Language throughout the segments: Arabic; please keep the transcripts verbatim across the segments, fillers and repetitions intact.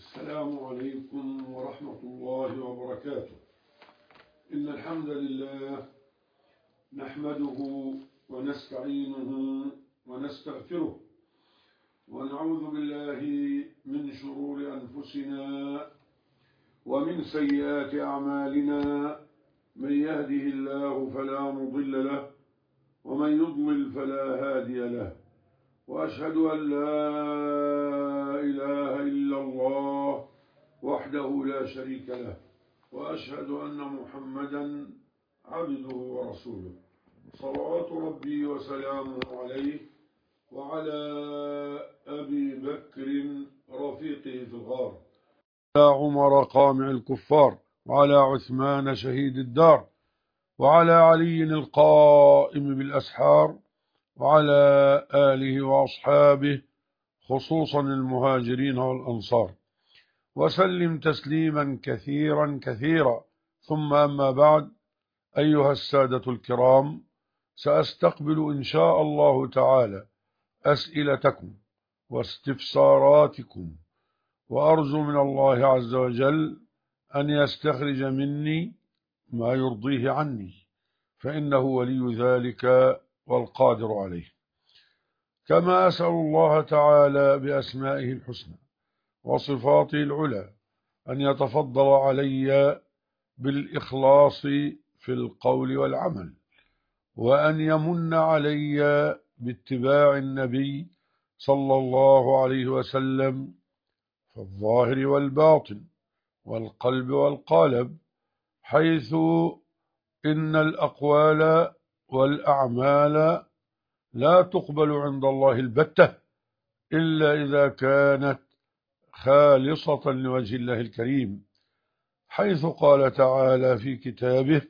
السلام عليكم ورحمة الله وبركاته. إن الحمد لله نحمده ونستعينه ونستغفره ونعوذ بالله من شرور أنفسنا ومن سيئات أعمالنا، من يهده الله فلا مضل له ومن يضلل فلا هادي له، وأشهد أن لا إله إلا الله وحده لا شريك له، وأشهد أن محمدا عبده ورسوله، صلوات ربي وسلامه عليه وعلى أبي بكر رفيقه في الغار، وعلى عمر قامع الكفار، وعلى عثمان شهيد الدار، وعلى علي القائم بالأسحار، وعلى آله وأصحابه خصوصا المهاجرين والأنصار، وسلم تسليما كثيرا كثيرا. ثم أما بعد، أيها السادة الكرام، سأستقبل إن شاء الله تعالى أسئلتكم واستفساراتكم، وأرجو من الله عز وجل أن يستخرج مني ما يرضيه عني، فإنه ولي ذلك والقادر عليه. كما أسأل الله تعالى بأسمائه الحسنى وصفاته العلى أن يتفضل علي بالإخلاص في القول والعمل، وأن يمن علي باتباع النبي صلى الله عليه وسلم في الظاهر والباطن والقلب والقالب، حيث إن الأقوال والأعمال لا تقبل عند الله البتة إلا إذا كانت خالصة لوجه الله الكريم، حيث قال تعالى في كتابه: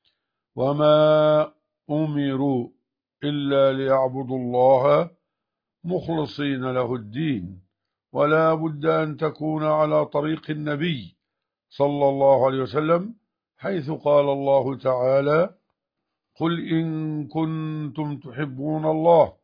وما أمروا إلا ليعبدوا الله مخلصين له الدين، ولا بد أن تكون على طريق النبي صلى الله عليه وسلم، حيث قال الله تعالى: قل إن كنتم تحبون الله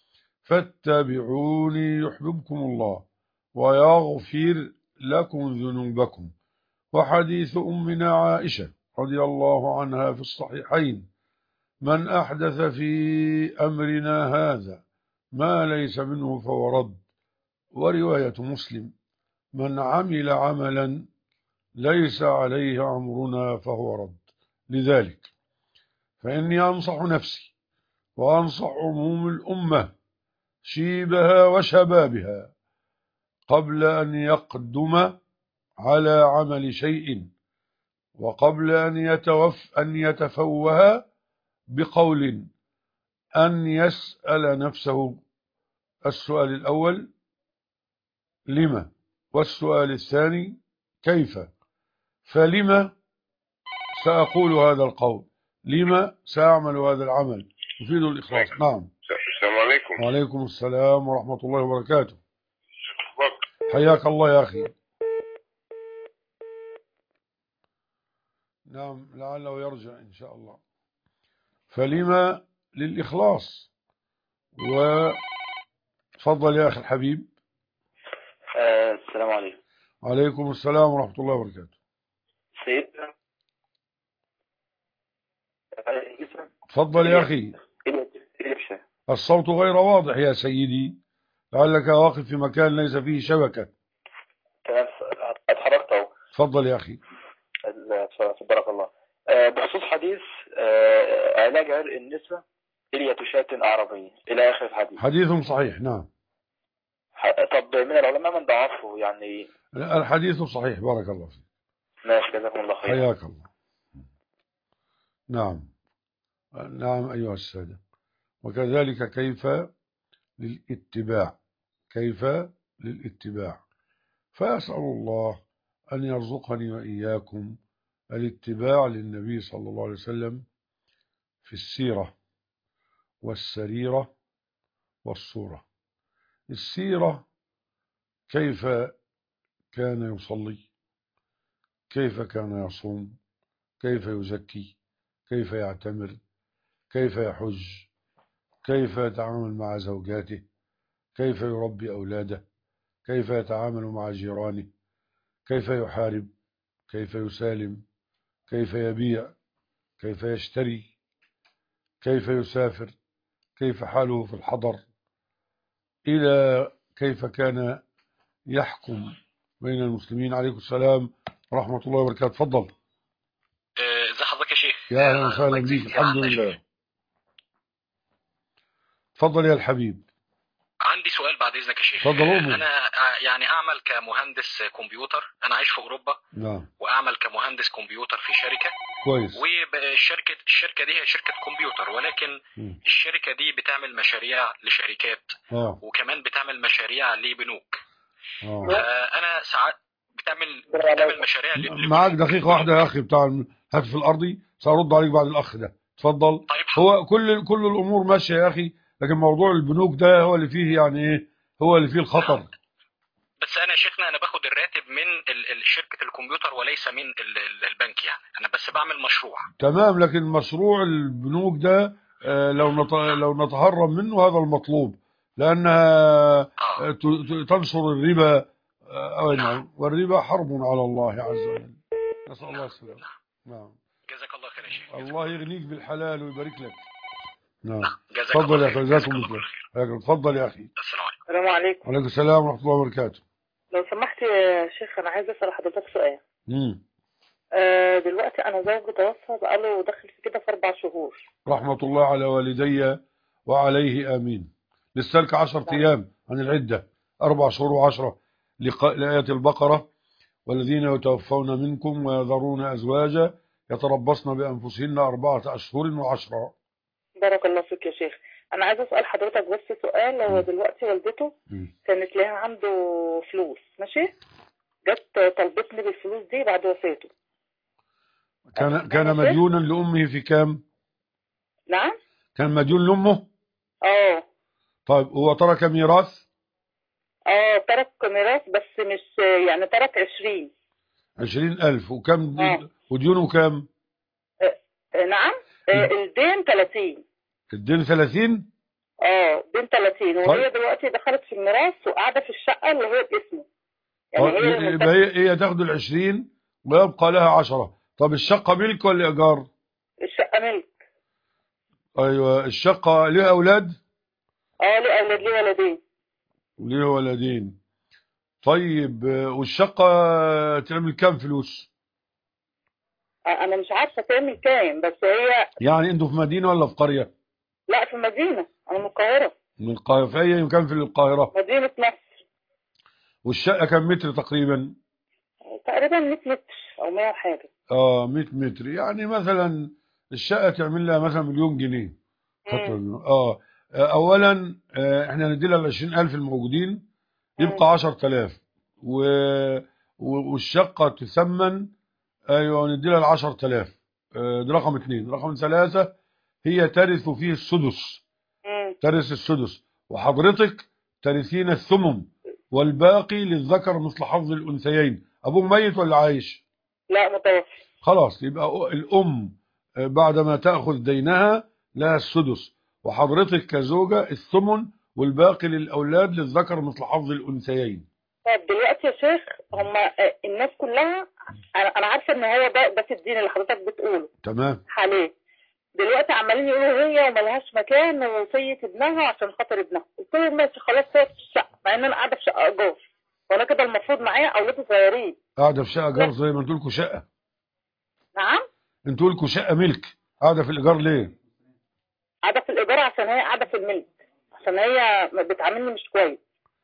فاتبعوني يحببكم الله ويغفر لكم ذنوبكم. وحديث أمنا عائشة رضي الله عنها في الصحيحين: من أحدث في أمرنا هذا ما ليس منه فهو رد. ورواية مسلم: من عمل عملا ليس عليه أمرنا فهو رد. لذلك فإني أنصح نفسي وأنصح عموم الأمة شيبها وشبابها قبل أن يقدم على عمل شيء، وقبل أن يتوف أن يتفوه بقول، أن يسأل نفسه السؤال الأول: لما؟ والسؤال الثاني: كيف؟ فلما سأقول هذا القول؟ لما سأعمل هذا العمل؟ يفيد الإخلاص. نعم. السلام عليكم. وعليكم السلام ورحمة الله وبركاته. حياك الله يا أخي. نعم، لعله يرجع إن شاء الله. فلما للإخلاص. وتفضل يا أخي الحبيب. آه السلام عليكم. وعليكم السلام ورحمة الله وبركاته. سيدنا تفضل يا أخي. الصوت غير واضح يا سيدي، لعلك واقف في مكان ليس فيه شبكة. تمام، اتحركت اهو. تفضل يا أخي. بارك الله. آه بخصوص حديث آه علاج عرق النساء إلية شاة أعرابية إلى آخر الحديث. حديث صحيح. نعم. طب من العلماء من ضعفه يعني؟ الحديث صحيح. بارك الله فيك. ماشي، جزاكم الله خير. حياك الله. نعم نعم أيها السادة. وكذلك كيف للاتباع، كيف للاتباع. فأسأل الله أن يرزقني وإياكم الاتباع للنبي صلى الله عليه وسلم في السيرة والسريرة والصورة. السيرة: كيف كان يصلي، كيف كان يصوم، كيف يزكي، كيف يعتمر، كيف يحج، كيف يتعامل مع زوجاته، كيف يربي أولاده، كيف يتعامل مع جيرانه، كيف يحارب، كيف يسالم، كيف يبيع، كيف يشتري، كيف يسافر، كيف حاله في الحضر، إلى كيف كان يحكم بين المسلمين. عليكم السلام ورحمة الله وبركاته. تفضل. ازي حضرتك يا شيخ؟ يا أهلا وسهلا بيك. الحمد لله. تفضل يا الحبيب. عندي سؤال بعد اذنك يا شيخ. انا يعني اعمل كمهندس كمبيوتر، انا عايش في اوروبا. نعم. واعمل كمهندس كمبيوتر في شركه. كويس. والشركه الشركه دي هي شركه كمبيوتر، ولكن م. الشركه دي بتعمل مشاريع لشركات. آه. وكمان بتعمل مشاريع لبنوك. آه. انا ساعات بتعمل بتعمل مشاريع لبنوك. معاك دقيقه واحده يا اخي بتاع الهاتف الارضي، سأرد عليك بعد الاخ ده. تفضل. طيب. هو كل كل الامور ماشيه يا اخي، لكن موضوع البنوك ده هو اللي فيه يعني ايه، هو اللي فيه الخطر. بس انا يا شيخنا انا باخد الراتب من شركه الكمبيوتر وليس من البنك، يعني انا بس بعمل مشروع. تمام، لكن مشروع البنوك ده آه لو نت... لو نتهرب منه هذا المطلوب، لانها آه. تنشر الربا آه نعم. والربا حرب على الله عز وجل. نسال الله السلامه. نعم. جزاك الله خير يا شيخ. الله يغنيك بالحلال ويبارك لك. نعم. تفضل يا اخي. جزاكم الله خير. تفضل يا اخي. السلام عليكم. وعليكم السلام ورحمه الله وبركاته. لو سمحت يا شيخ انا عايز اسال حضرتك سؤال. امم آه دلوقتي انا زوجي توفى بقاله داخل في كده في اربع شهور. رحمه الله على والدي وعليه امين. لسه لك عشرة ايام عن العده، اربع شهور وعشرة لآية البقره. والذين يتوفون منكم ويذرون ازواجا يتربصن بانفسهن اربعه اشهر وعشرة. بارك الله فيك يا شيخ. انا عايز اسال حضرتك بس سؤال. هو دلوقتي والدته كانت لها عنده فلوس، ماشي، جت طلبتني بالفلوس دي بعد وفاته. كان كان مديونا لامه في كام؟ نعم. كان مديون لامه. اه. طيب هو ترك ميراث؟ اه ترك ميراث، بس مش يعني ترك عشرين عشرين ألف. وكم دي... وديونه كام؟ آه. آه. نعم. آه. الدين ثلاثين. الدين ثلاثين؟ اه دين ثلاثين. وهي طيب. دلوقتي دخلت في الميراث وقاعده في الشقه اللي هي باسمه. يعني طيب هي يبقى هي, هي تاخد ال عشرين ويبقى لها عشرة. طب الشقه ملك ولا ايجار؟ الشقه ملك. ايوه. الشقه ليها اولاد؟ اه ليه اولاد، ليه ولدين. ليه ولدين. طيب والشقه تعمل كام فلوس؟ انا مش عارفه تعمل كام، بس هي يعني انتوا في مدينه ولا في قريه؟ لا في مدينه، انا من القاهره. من القاهره. في اي مكان في القاهره؟ مدينه نصر. والشقه كم متر تقريبا؟ تقريبا مية متر او مية وحاجه. اه مية متر. يعني مثلا الشقه تعمل لها مثلا مليون جنيه. اه اولا احنا ندي لها ال عشرين ألف الموجودين يبقى عشرة آلاف، و... والشقه تثمن. ايوه ندي لها ال عشرة آلاف. ده رقم اثنين. رقم ثلاثة هي ترث فيه السدس. ترث السدس، وحضرتك ترثين الثمن، والباقي للذكر مثل حظ الانثيين. ابوه ميت ولا عايش؟ لا متوفي. خلاص يبقى الام بعدما تاخذ دينها لها السدس، وحضرتك كزوجه الثمن، والباقي للاولاد للذكر مثل حظ الانثيين. طب دلوقتي يا شيخ هم الناس كلها انا عارفه ان هو ده ده في الدين اللي حضرتك بتقوله تمام حاليا. دلوقتي عمالين يقولوا هي وملهاش مكان ووصيه ابنها عشان خاطر ابنها. قلت لهم ماشي خلاص تقعد في الشقه، مع ان انا قاعده في شقه ايجار، وانا كده المفروض معايا اولاد صغيرين. قاعده في شقه ايجار زي ما انتوا لكم شقه. نعم. انتوا لكم شقه ملك، قاعده في الايجار ليه؟ قاعده في الايجار عشان هي قاعده في الملك، عشان هي بتعاملني مش كويس.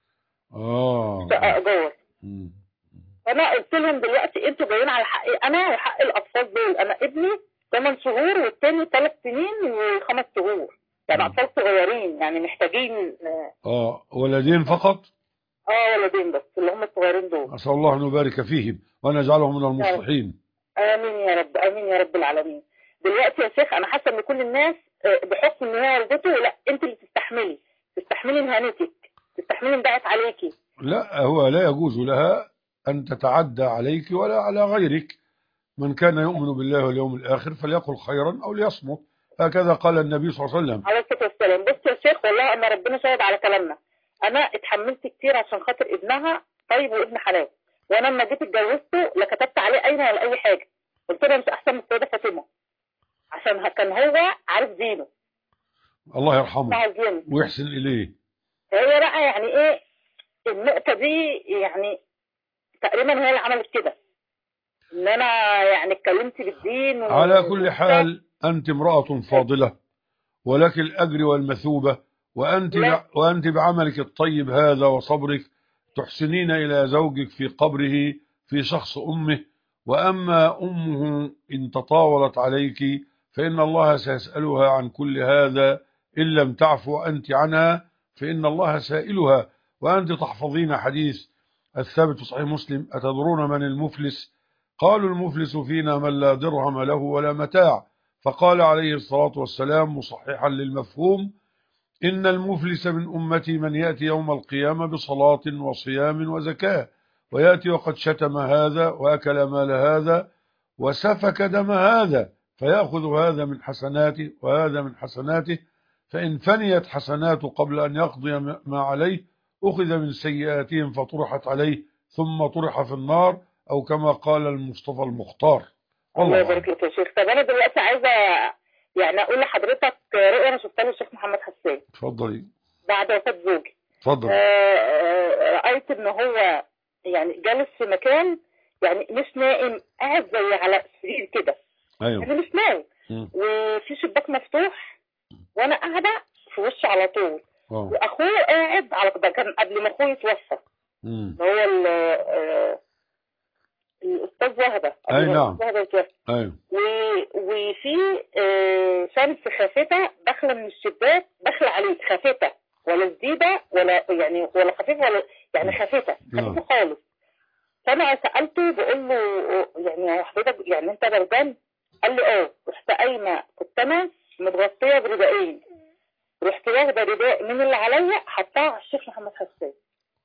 اه شقه ايجار. فانا قلت لهم دلوقتي انتوا جايين على حقي انا وحق الاطفال دول. انا ابني ثمان شهور والتاني ثلاث سنين وخمس شهور، يعني اطفال صغيرين يعني محتاجين. اه ولدين فقط؟ اه ولدين بس اللي هم الصغيرين دول. اسال الله ان يبارك فيهم وان يجعلهم من المصلحين. امين يا رب، امين يا رب العالمين. دلوقتي يا شيخ انا حاسه ان كل الناس بحكم ان هي والدته، لا انت اللي تستحملي، تستحملي مهنتك، تستحملي ندعت عليكي. لا هو لا يجوز لها ان تتعدى عليك ولا على غيرك. من كان يؤمن بالله واليوم الاخر فليقل خيرا او ليصمت. هكذا قال النبي صلى الله عليه وسلم. عليه الصلاه والسلام. بص يا شيخ والله انا ربنا شاهد على كلامنا، انا اتحملت كتير عشان خاطر ابنها طيب وابن حلال، وانا لما جيت اتجوزته لا كتبت عليه قايمه ولا اي حاجه، قلت له مش احسن من السيده فاطمه عشان كان هو عارف دينه. الله يرحمه الدين ويحسن اليه. هي بقى يعني ايه النقطه دي، يعني تقريبا هي اللي عملت كده ان انا يعني اتكلمت بالدين. على كل حال انت امراه فاضله ولك الاجر والمثوبه، وانت لا. وانت بعملك الطيب هذا وصبرك تحسنين الى زوجك في قبره في شخص امه. واما امه ان تطاولت عليك فان الله سيسالها عن كل هذا، ان لم تعفو انت عنها فان الله سائلها. وانت تحفظين حديث الثابت في صحيح مسلم: اتدرون من المفلس؟ قالوا المفلس فينا من لا درهم له ولا متاع. فقال عليه الصلاة والسلام مصححا للمفهوم: إن المفلس من أمتي من يأتي يوم القيامة بصلاة وصيام وزكاة، ويأتي وقد شتم هذا وأكل مال هذا وسفك دم هذا، فيأخذ هذا من حسناته وهذا من حسناته، فإن فنيت حسناته قبل أن يقضي ما عليه أخذ من سيئاتهم فطرحت عليه ثم طرح في النار، أو كما قال المصطفى المختار. الله يبارك لك يا شيخ. طب انا دلوقتي عايزه يعني اقول لحضرتك رؤيه انا شفتها للشيخ محمد حسان. اتفضلي. بعد وفاه زوجي. اتفضل. آه رايت ان هو يعني جالس في مكان يعني مش نائم، قاعد زي على سرير كده. ايوه. يعني مش نايم، وفي شباك مفتوح وانا قاعده في وشه على طول. أوه. واخوه قاعد على ده كان قبل ما اخوه يتوفى. هو آه الاستاذ وهبه. اي نعم. ايوه. وفي آه شمس خافته داخله من الشباك، داخله عليه خافته، ولا جديده ولا يعني ولا خفيفه ولا يعني خافته خفيفه خالص. فانا سالته بقول له يعني حضرتك يعني انت بردان؟ قال لي اه. رحت قايمه، كنت انا متغطيه برداءين، رحت واخده رداء من اللي عليا حطاه على الشيخ محمد حسان.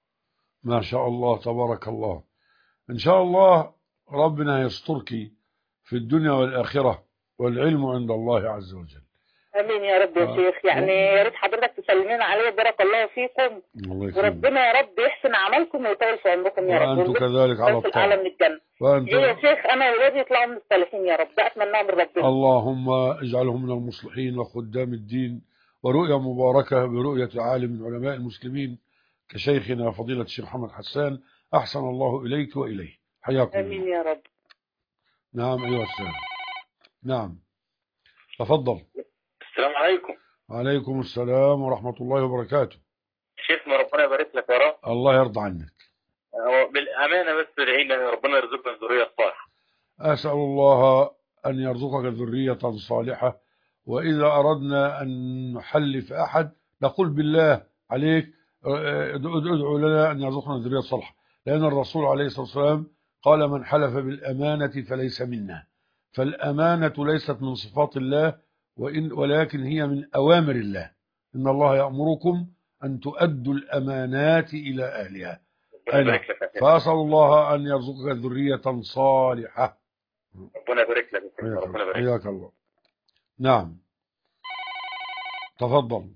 ما شاء الله تبارك الله. إن شاء الله ربنا يسترك في الدنيا والآخرة، والعلم عند الله عز وجل. امين يا رب يا آه. شيخ. يعني يا ريت حضرتك تسلمين عليه، بارك الله فيكم، وربنا يا رب يحسن عملكم ويطول في عمركم يا رب، وأنتم كذلك على الطاعة من الجنة. وأنتم يا شيخ أنا ولادي يطلعوا من الصالحين يا رب، ده أتمناه من ربنا. اللهم اجعلهم من المصلحين وخدام الدين. ورؤيا مباركة برؤية عالم من علماء المسلمين كشيخنا فضيلة الشيخ محمد حسان، أحسن الله إليك وإليه. حياكم الله. آمين يا رب. نعم أيها السلام. نعم تفضل. السلام عليكم. وعليكم السلام ورحمة الله وبركاته. شيخنا ربنا يبارك لك يا رب. الله يرضى عنك. بالأمانة بس ادعينا ان ربنا يرزقنا الذرية الصالحة. أسأل الله أن يرزقك ذرية صالحة. وإذا أردنا أن نحلف أحد نقول بالله عليك ادعو لنا أن يرزقنا الذرية الصالحة، لأن الرسول عليه الصلاة والسلام قال: من حلف بالأمانة فليس منا. فالأمانة ليست من صفات الله، وإن ولكن هي من أوامر الله. إن الله يأمركم أن تؤدوا الأمانات إلى أهلها. فأسأل الله أن يرزقك ذرية صالحة. ربنا يبارك لك. ربنا يبارك. حياك الله. نعم تفضل.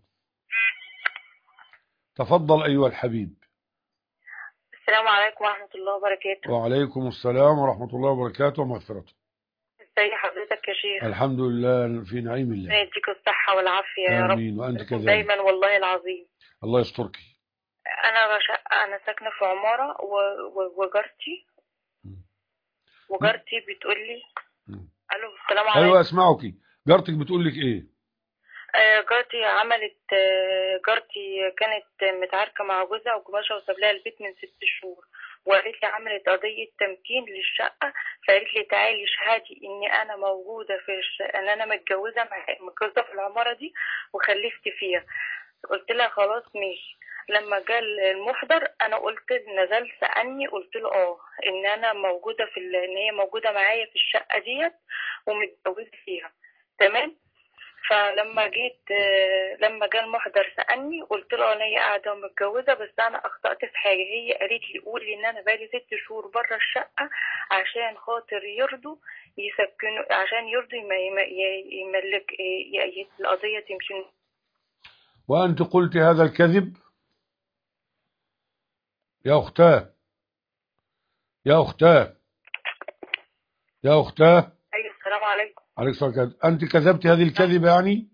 تفضل أيها الحبيب. السلام عليكم ورحمة الله وبركاته. وعليكم السلام ورحمة الله وبركاته ومغفرته. ازي حضرتك يا شيخ؟ الحمد لله في نعيم الله. يديك الصحة والعافية يا رب. آمين وأنت كذلك دايما والله العظيم. الله يسترك. أنا شقة، أنا ساكنة في عمارة وجارتي وجارتي بتقول لي ألو السلام عليكم. أيوة أسمعك. جارتك بتقول لك إيه؟ جارتي عملت جارتي كانت متعاركة مع جوزها وجماشة وساب لها البيت من ست شهور، وقالت لي عملت قضية تمكين للشقة، فقالت لي تعالي اشهدي إني أنا موجودة في الشقة، إن أنا متجوزة متجوزة في العمارة دي وخلفت فيها. قلت لها خلاص ماشي. لما جاء المحضر أنا قلت نزلت سألني قلت له اه إن أنا موجودة في إن هي موجودة معايا في الشقة ديت ومتجوزة فيها تمام. فلما جيت لما جاء المحضر سألني قلت له انا هي قاعده ومتجوزه، بس انا اخطأت في حاجه. هي قالت لي قولي ان انا بقالي ست شهور بره الشقه عشان خاطر يرضوا يسكنوا، عشان يرضوا يملك القضيه تمشي. وانت قلت هذا الكذب يا اختاه؟ يا أختاه يا أختاه ايوه السلام عليكم. عليك السلام. أنت كذبت هذه الكذبة يعني؟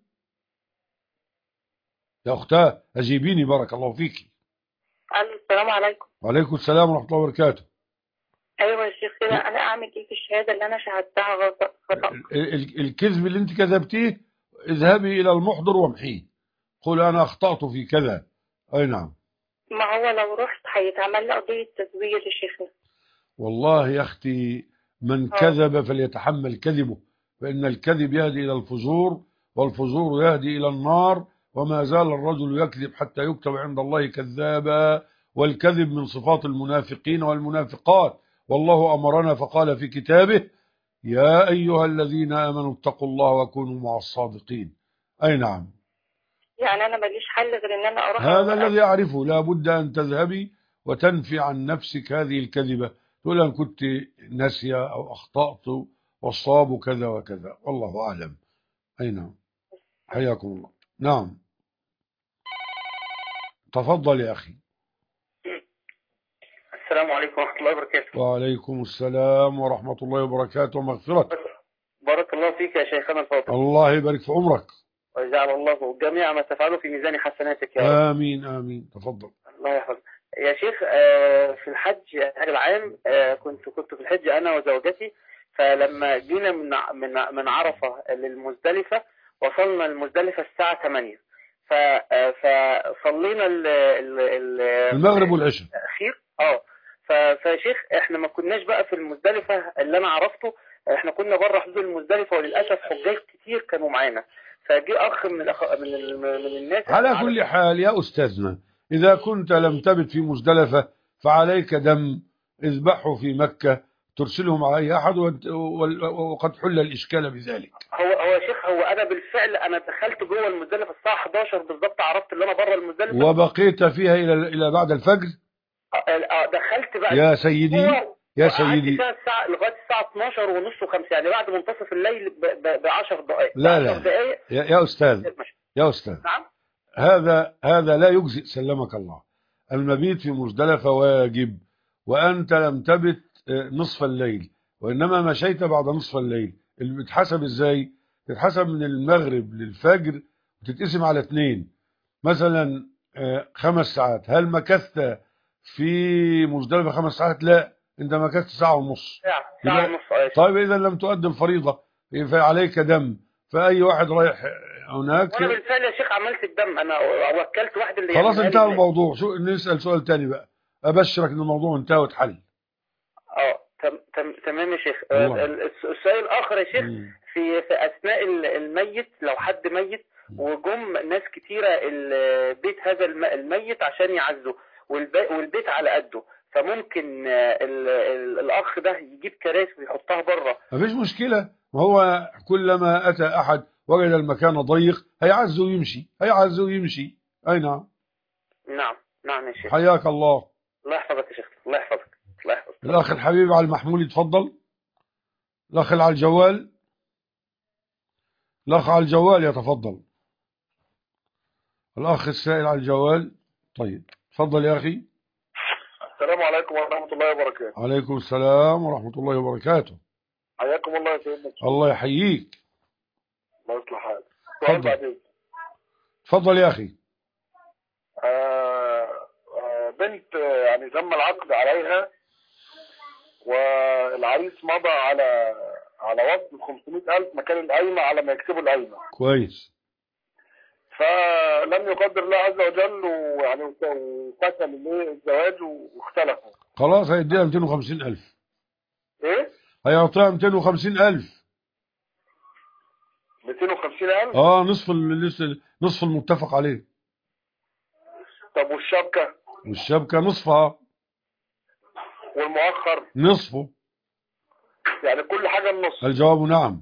يا أختاه أجيبيني بارك الله فيك. الو السلام عليكم. وعليكم السلام ورحمة الله وبركاته. ايوه يا شيخ كده انا اعمل ايه في الشهاده اللي انا شهدتها غلط خطا؟ ال- ال- الكذب اللي أنت كذبتيه اذهبي إلى المحضر وامحيه، قل أنا أخطأت في كذا. أي نعم. ما هو لو رحت هيتعمل لي قضيه تزوير يا شيخنا. والله يا أختي من اه كذب فليتحمل كذبه، فإن الكذب يهدي إلى الفجور والفجور يهدي إلى النار، وما زال الرجل يكذب حتى يكتب عند الله كذابا، والكذب من صفات المنافقين والمنافقات، والله أمرنا فقال في كتابه يا أيها الذين آمنوا اتقوا الله وكونوا مع الصادقين. أي نعم. يعني انا ماليش حل غير ان انا اروح هذا أ- الذي أعرفه، لا بد أن تذهبي وتنفي عن نفسك هذه الكذبة، تقول أن كنت ناسية أو أخطأت والصواب كذا وكذا، والله أعلم. أي نعم. حياكم الله. نعم تفضل يا أخي. السلام عليكم ورحمة الله وبركاته. وعليكم السلام ورحمة الله وبركاته ومغفرة. بارك الله فيك يا شيخنا الفاضل، الله يبارك في عمرك ويجعل الله جميع ما تفعله في ميزان حسناتك يا رب. آمين آمين. تفضل. الله يحفظك يا شيخ. آه، في الحج الحج العام، آه، كنت كنت في الحج انا وزوجتي، فلما جينا من من من عرفة للمزدلفة وصلنا المزدلفة الساعة ثمانية، ف آه، فصلينا ال- ال- ال- المغرب والعشاء. الاخير. اه ف- فشيخ احنا ما كناش بقى في المزدلفة اللي انا عرفته، احنا كنا بره حدود المزدلفة، وللاسف حجاج كتير كانوا معانا، فجي اخ من الأخ... من, ال... من الناس. على كل حال يا أستاذنا، إذا كنت لم تبت في مزدلفة فعليك دم، اذبحه في مكة ترسله مع أي أحد، وقد حل الإشكال بذلك. هو هو يا شيخ، هو انا بالفعل انا دخلت جوه المزدلفه الساعه حداشر بالظبط، عرفت ان انا بره المزدلفه وبقيت فيها إلى إلى بعد الفجر. اه دخلت بقى يا سيدي يا وقعدت سيدي فيها الساعه لغايه الساعه اتناشر ونص وخمسة، يعني بعد منتصف الليل ب عشر دقائق. لا لا دقائق. يا, يا أستاذ يا أستاذ نعم. هذا هذا لا يجزئ سلمك الله. المبيت في مزدلفة واجب، وأنت لم تبت نصف الليل، وإنما مشيت بعد نصف الليل. اللي بتحسب إزاي؟ تتحسب من المغرب للفجر وتتقسم على اثنين، مثلا خمس ساعات. هل مكثت في مزدلفة خمس ساعات؟ لا، انت مكثت ساعة ونص. ساعة ساعة ونص. طيب إذا لم تؤدي الفريضة فعليك دم، فأي واحد رايح هناك. وانا بالفعل يا شيخ عملت الدم، انا وكلت واحد اللي خلاص انتهى الموضوع. شو نسأل سؤال تاني بقى، أبشرك إن الموضوع انتهى واتحل. اه تمام يا شيخ. السؤال الآخر يا شيخ، مم. في في أثناء الميت، لو حد ميت وجم ناس كتيرة البيت هذا الميت عشان يعزوا، والبيت على قده، فممكن ال ال الأخ ده يجيب كراسي ويحطها بره؟ مفيش مشكلة، وهو كلما أتى أحد وجد المكان ضيق هيعز ويمشي، هيعز ويمشي. أي نعم. نعم نعم يا شيخ. حياك الله. الله يحفظك يا شيخ، الله يحفظك الله يحفظك. الأخ الحبيب على المحمول يتفضل. الأخ على الجوال، الأخ على الجوال يتفضل. الأخ السائل على الجوال. طيب تفضل يا أخي. السلام عليكم ورحمة الله وبركاته. عليكم السلام ورحمة الله وبركاته. حياكم الله يا سيدنا. الله يحييك. الله يصلح حالك. سؤال بعدين. تفضل يا أخي. آه آه بنت يعني تم العقد عليها، والعريس مضى على على وصل خمسمائة ألف مكان القايمة على ما يكتبوا القايمة. كويس. فلم يقدر الله عز وجل، ويعني وقتل الزواج واختلفوا. خلاص هيديها مئتين وخمسين ألف. ايه؟ هيعطيها مئتين وخمسين ألف. مئتين وخمسين ألف؟ اه نصف نصف المتفق عليه. طب والشبكة؟ والشبكة نصفها. والمؤخر؟ نصفه. يعني كل حاجة النص. الجواب نعم.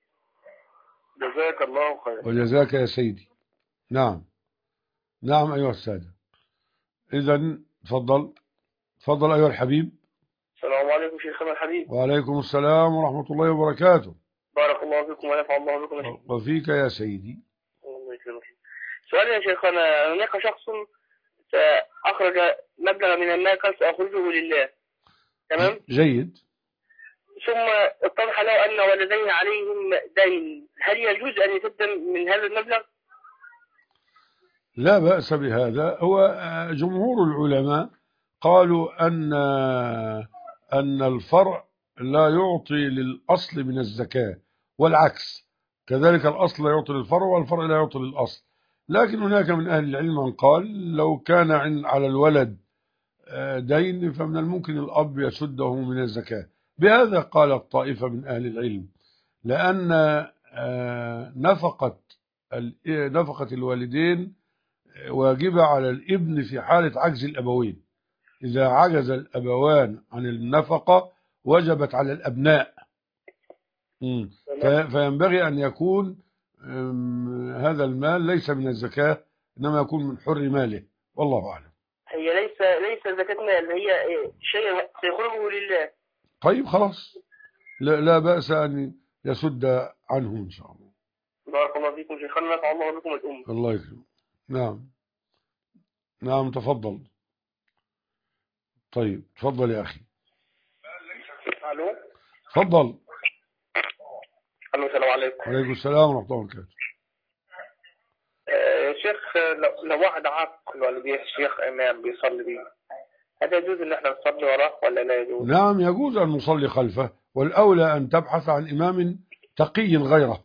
جزاك الله خير. وجزاك يا سيدي. نعم نعم أيها السادة. إذا تفضل تفضل أيها الحبيب. السلام عليكم شيخنا الحبيب. وعليكم السلام ورحمة الله وبركاته. بارك الله فيكم ونفع الله بكم يا شيخ. وفيك يا سيدي. الله يكرمك. سؤال يا شيخنا، هناك شخص أخرج مبلغا من المال قال سأخرجه لله، تمام. جيد. ثم اتضح له أن ولديه عليهم دين، هل يجوز أن يسد من هذا المبلغ؟ لا بأس بهذا. هو جمهور العلماء قالوا أن أن الفرع لا يعطي للأصل من الزكاة، والعكس كذلك، الأصل لا يعطي للفرع والفرع لا يعطي للأصل. لكن هناك من أهل العلم من قال لو كان على الولد دين فمن الممكن الأب يسده من الزكاة. بهذا قالت طائفة من أهل العلم، لأن نفقة نفقة الوالدين واجبة على الابن في حالة عجز الأبوين. إذا عجز الأبوان عن النفقة وجبت على الأبناء. فينبغي أن يكون هذا المال ليس من الزكاة، إنما يكون من حر ماله، والله أعلم. هي ليس ليس زكاة مال، هي شيء سيخرجه لله. طيب خلاص، لا, لا بأس أن يسد عنه إن شاء الله. بارك الله فيكم شيخنا، نفع الله بكم الأمة. الله يكرم. نعم نعم تفضل. طيب تفضل يا أخي. ألو. تفضل. ألو السلام عليكم. وعليكم السلام ورحمة الله وبركاته. يا شيخ، لو, لو واحد عاق الوالديه الشيخ إمام بيصلي بيه، هل يجوز إن احنا نصلي وراه ولا لا يجوز؟ نعم يجوز أن نصلي خلفه، والأولى أن تبحث عن إمام تقي غيره.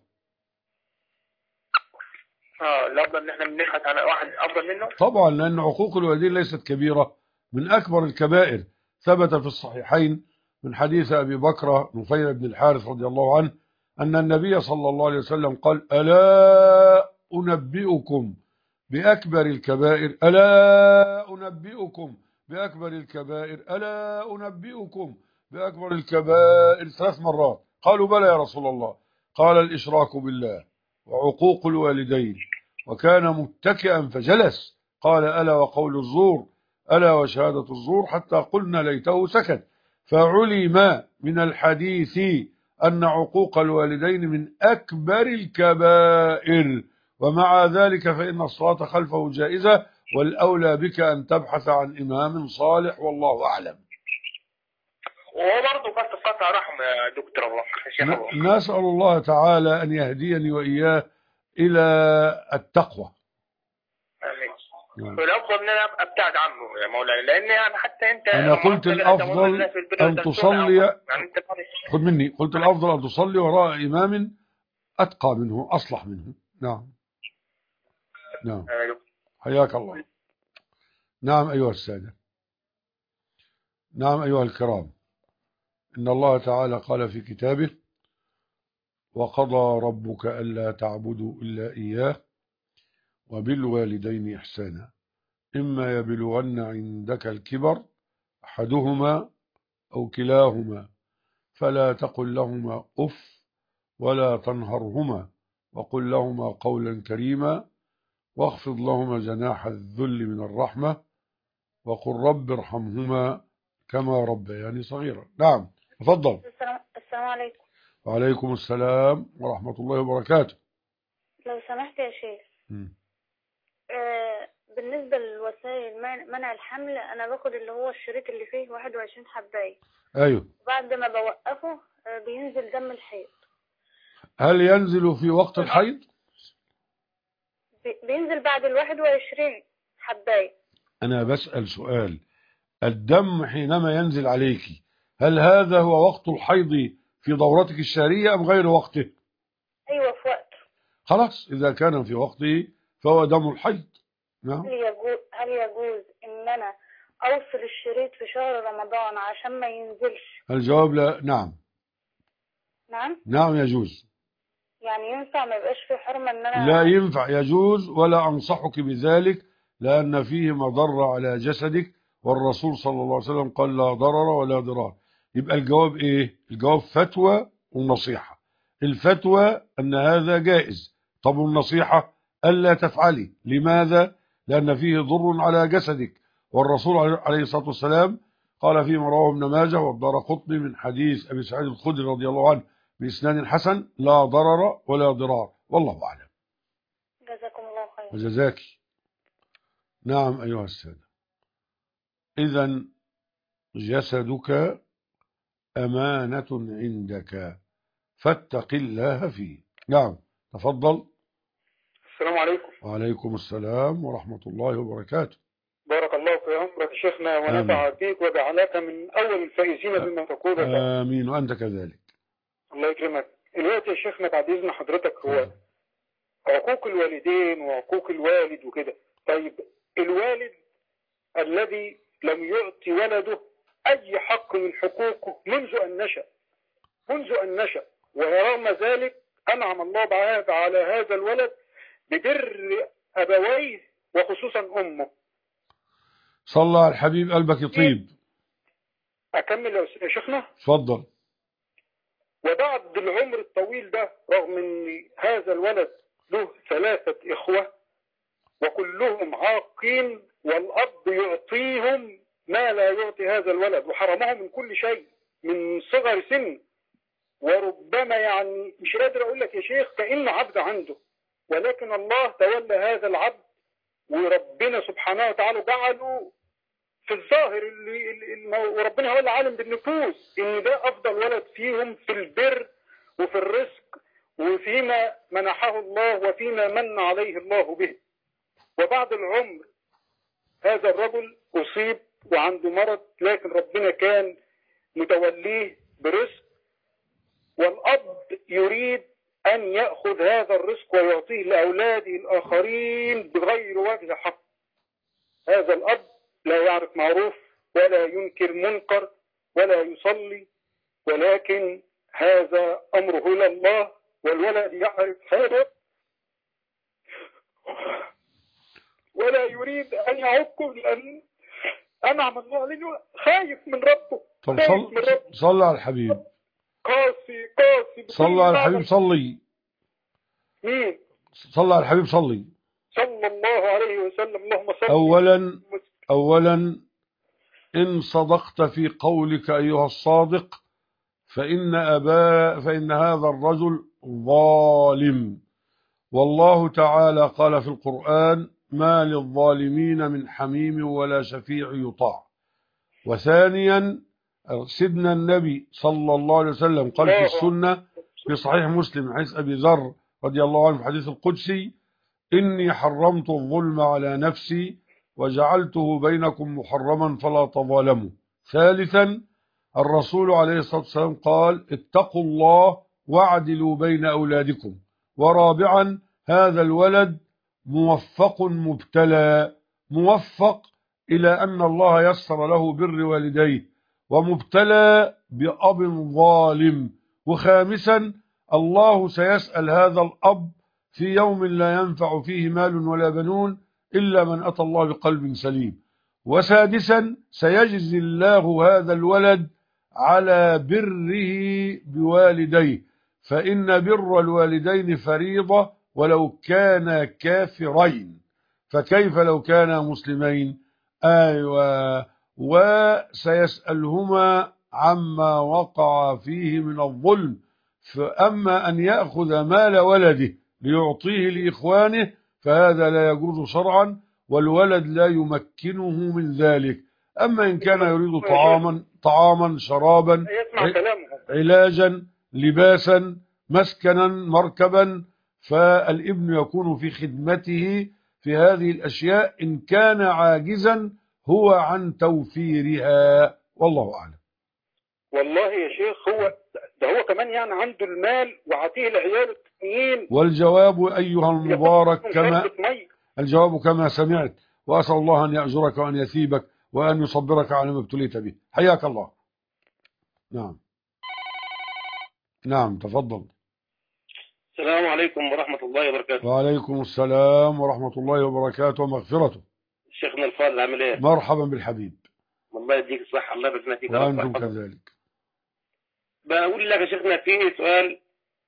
اه الأفضل إن احنا بنبحث عن واحد أفضل منه؟ طبعا، لأن عقوق الوالدين ليست كبيرة، من أكبر الكبائر. ثبت في الصحيحين من حديث أبي بكر نفير بن الحارث رضي الله عنه أن النبي صلى الله عليه وسلم قال: ألا أنبئكم بأكبر الكبائر ألا أنبئكم بأكبر الكبائر ألا أنبئكم بأكبر الكبائر ثلاث مرات. قالوا: بلى يا رسول الله. قال: الإشراك بالله وعقوق الوالدين. وكان متكئا فجلس. قال: ألا وقول الزور ألا وشهادة الزور، حتى قلنا ليته سكت. فعلم من الحديث أن عقوق الوالدين من أكبر الكبائر، ومع ذلك فإن الصلاة خلفه جائزة، والأولى بك أن تبحث عن إمام صالح، والله أعلم. وهو برضه بس قطع رحم يا دكتور الله شيخ الله. نسأل الله تعالى أن يهديني وإياه إلى التقوى. آمين. والأفضل أن أنا أبتعد عنه يا مولاي، لأن يعني حتى أنت أنا قلت الأفضل أن تصلي، خذ مني، قلت الأفضل أن تصلي وراء إمام أتقى منه أصلح منه. نعم نعم حياك الله. نعم أيها السادة، نعم أيها الكرام، إن الله تعالى قال في كتابه: وقضى ربك ألا تعبدوا إلا إياه وبالوالدين إحسانا إما يبلغن عندك الكبر أحدهما أو كلاهما فلا تقل لهما أف ولا تنهرهما وقل لهما قولا كريما واخفض لهما جناح الذل من الرحمة وقل رب ارحمهما كما ربياني صغيرا. نعم تفضل. السلام عليكم. وعليكم السلام ورحمة الله وبركاته. لو سمحت يا شيخ، آه بالنسبة للوسائل منع الحمل، أنا باخد اللي هو الشريط اللي فيه واحد وعشرين حباية. أيوه. بعد ما بوقفه آه بينزل دم الحيض. هل ينزل في وقت الحيض؟ بينزل بعد الواحد وعشرين حباية. أنا بسأل سؤال: الدم حينما ينزل عليك هل هذا هو وقت الحيض في دورتك الشهرية أم غير وقته؟ أيوة في وقته. خلاص، إذا كان في وقته فهو دم الحيض. نعم. هل يجوز هل يجوز إن أنا أوصل الشريط في شهر رمضان عشان ما ينزلش؟ الجواب لا. نعم نعم نعم يجوز. يعني ينفع ما يبقاش في حرمة إن أنا؟ لا ينفع، يجوز، ولا أنصحك بذلك، لأن فيه مضرة على جسدك، والرسول صلى الله عليه وسلم قال: لا ضرر ولا ضرار. يبقى الجواب إيه؟ الجواب فتوى ونصيحة. الفتوى أن هذا جائز. طب النصيحة ألا تفعلي. لماذا؟ لأن فيه ضر على جسدك، والرسول عليه الصلاة والسلام قال فيما رواه ابن ماجه والدارقطني من حديث أبي سعيد الخدري رضي الله عنه بإسناد حسن: لا ضرر ولا ضرار، والله أعلم. جزاكم الله خير. وجزاك. نعم أيها السادة، إذن جسدك أمانة عندك فاتق الله فيه. نعم تفضل. السلام عليكم. وعليكم السلام ورحمة الله وبركاته. بارك الله في عمرك شيخنا ونفع بك وجعلك من أول الفائزين بما تقول. آمين وأنت كذلك. الله يكرمك. الوقت يا شيخنا بعد إذن حضرتك هو عقوق الوالدين وعقوق الوالد وكده. طيب الوالد الذي لم يعطي ولده أي حق من حقوقه منذ أن نشأ منذ أن نشأ ورغم ذلك أنعم الله على هذا الولد ببر أبويه وخصوصا أمه. صلى على الحبيب قلبك يطيب. أكمل يا شيخنا؟ تفضل. وبعد العمر الطويل ده رغم أن هذا الولد له ثلاثة إخوة وكلهم عاقين والأب يعطيهم ما لا يعطي هذا الولد وحرمهم من كل شيء من صغر سن، وربما يعني مش قادر أقول لك يا شيخ كأنه عبد عنده، ولكن الله تولى هذا العبد وربنا سبحانه وتعالى جعله في الظاهر اللي, اللي وربنا هو اللي عالم بالنفوس ان ده افضل ولد فيهم في البر وفي الرزق وفيما منحه الله وفيما من عليه الله به. وبعد العمر هذا الرجل اصيب وعنده مرض لكن ربنا كان متوليه برزق، والاب يريد أن يأخذ هذا الرزق ويعطيه لأولاده الآخرين بغير وجه حق. هذا الأب لا يعرف معروف ولا ينكر منكر ولا يصلي، ولكن هذا أمره إلى الله والولد يعرف هذا ولا يريد أن يعقه لأن أنعم الله عليه خايف من ربه. طب صل... صلى على الحبيب. قاسي قاسي صلى على الحبيب صلي. مين؟ صلى على الحبيب صلي. صلى الله عليه وسلم. اللهم صل. أولا أولا إن صدقت في قولك أيها الصادق فإن أبا فإن هذا الرجل ظالم، والله تعالى قال في القرآن ما للظالمين من حميم ولا شفيع يطاع. وثانيا سيدنا النبي صلى الله عليه وسلم قال في السنة في صحيح مسلم حديث أبي ذر رضي الله عنه في الحديث القدسي إني حرمت الظلم على نفسي وجعلته بينكم محرما فلا تظالموا. ثالثا الرسول عليه الصلاة والسلام قال اتقوا الله واعدلوا بين أولادكم. ورابعا هذا الولد موفق مبتلى، موفق إلى أن الله يسر له بر والديه، ومبتلى بأب ظالم. وخامسا الله سيسأل هذا الأب في يوم لا ينفع فيه مال ولا بنون إلا من أتى الله بقلب سليم. وسادسا سيجزي الله هذا الولد على بره بوالديه، فإن بر الوالدين فريضة ولو كان كافرين، فكيف لو كانا مسلمين؟ أيوة. وسيسألهما عما وقع فيه من الظلم، فأما أن يأخذ مال ولده ليعطيه لإخوانه فهذا لا يجوز شرعا، والولد لا يمكنه من ذلك. أما إن كان يريد طعاما طعاما شرابا علاجا لباسا مسكنا مركبا فالابن يكون في خدمته في هذه الأشياء إن كان عاجزا هو عن توفيرها، والله أعلم. والله يا شيخ هو ده هو كمان يعني عنده المال وعطيه العيال التانيين. والجواب أيها المبارك كما الجواب كما سمعت، وأسأل الله أن يأجرك وأن يثيبك وأن يصبرك على ما ابتليت به. حياك الله. نعم نعم تفضل. السلام عليكم ورحمة الله وبركاته. وعليكم السلام ورحمة الله وبركاته ومغفرته. شيخنا الفاضل عامل ايه؟ مرحبا بالحبيب. الله يديك الصحة. الله يبارك فيك. وأنتم كذلك. بقول لك يا شيخنا في سؤال.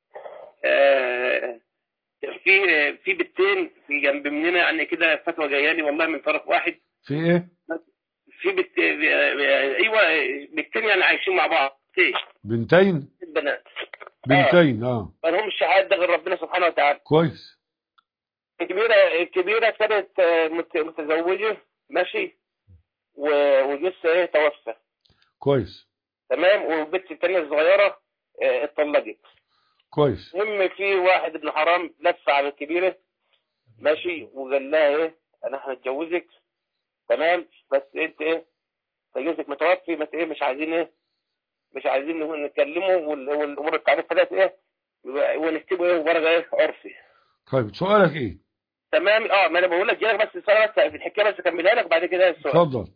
آه في في بنتين في جنب مننا يعني كده فتوى جايه لي والله من طرف واحد. في ايه؟ في بنت ايوه بنتين يعني عايشين مع بعض. بنتين؟ بنات. بنتين اه. ما لهمش شهاده غير ربنا سبحانه وتعالى. كويس. الكبيره الكبيره كانت متزوجه ماشي وجوزها ايه توفى. كويس. تمام. والبنت الثانيه الصغيره آه، اتطلقت. كويس. المهم في واحد ابن حرام لف على الكبيره ماشي وقال لها ايه انا هنتجوزك تمام بس انت ايه جوزك متوفي بس ايه مش عايزين ايه مش عايزين نتكلموا وال- والامور التعريف بدات ايه ونكتبوا ايه ورقه ايه عرفي. طيب سؤالك ايه؟ تمام. اه ما انا بقول لك جايلك بس السؤال بس في الحكايه بس اكملها لك بعد كده السؤال. اتفضل.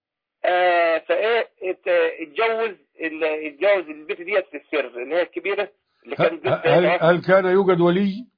آه فايه ات- اتجوز ال- اتجوز البنت ديت في السر اللي هي الكبيره اللي ه- كان بنت هل, هل كان يوجد ولي؟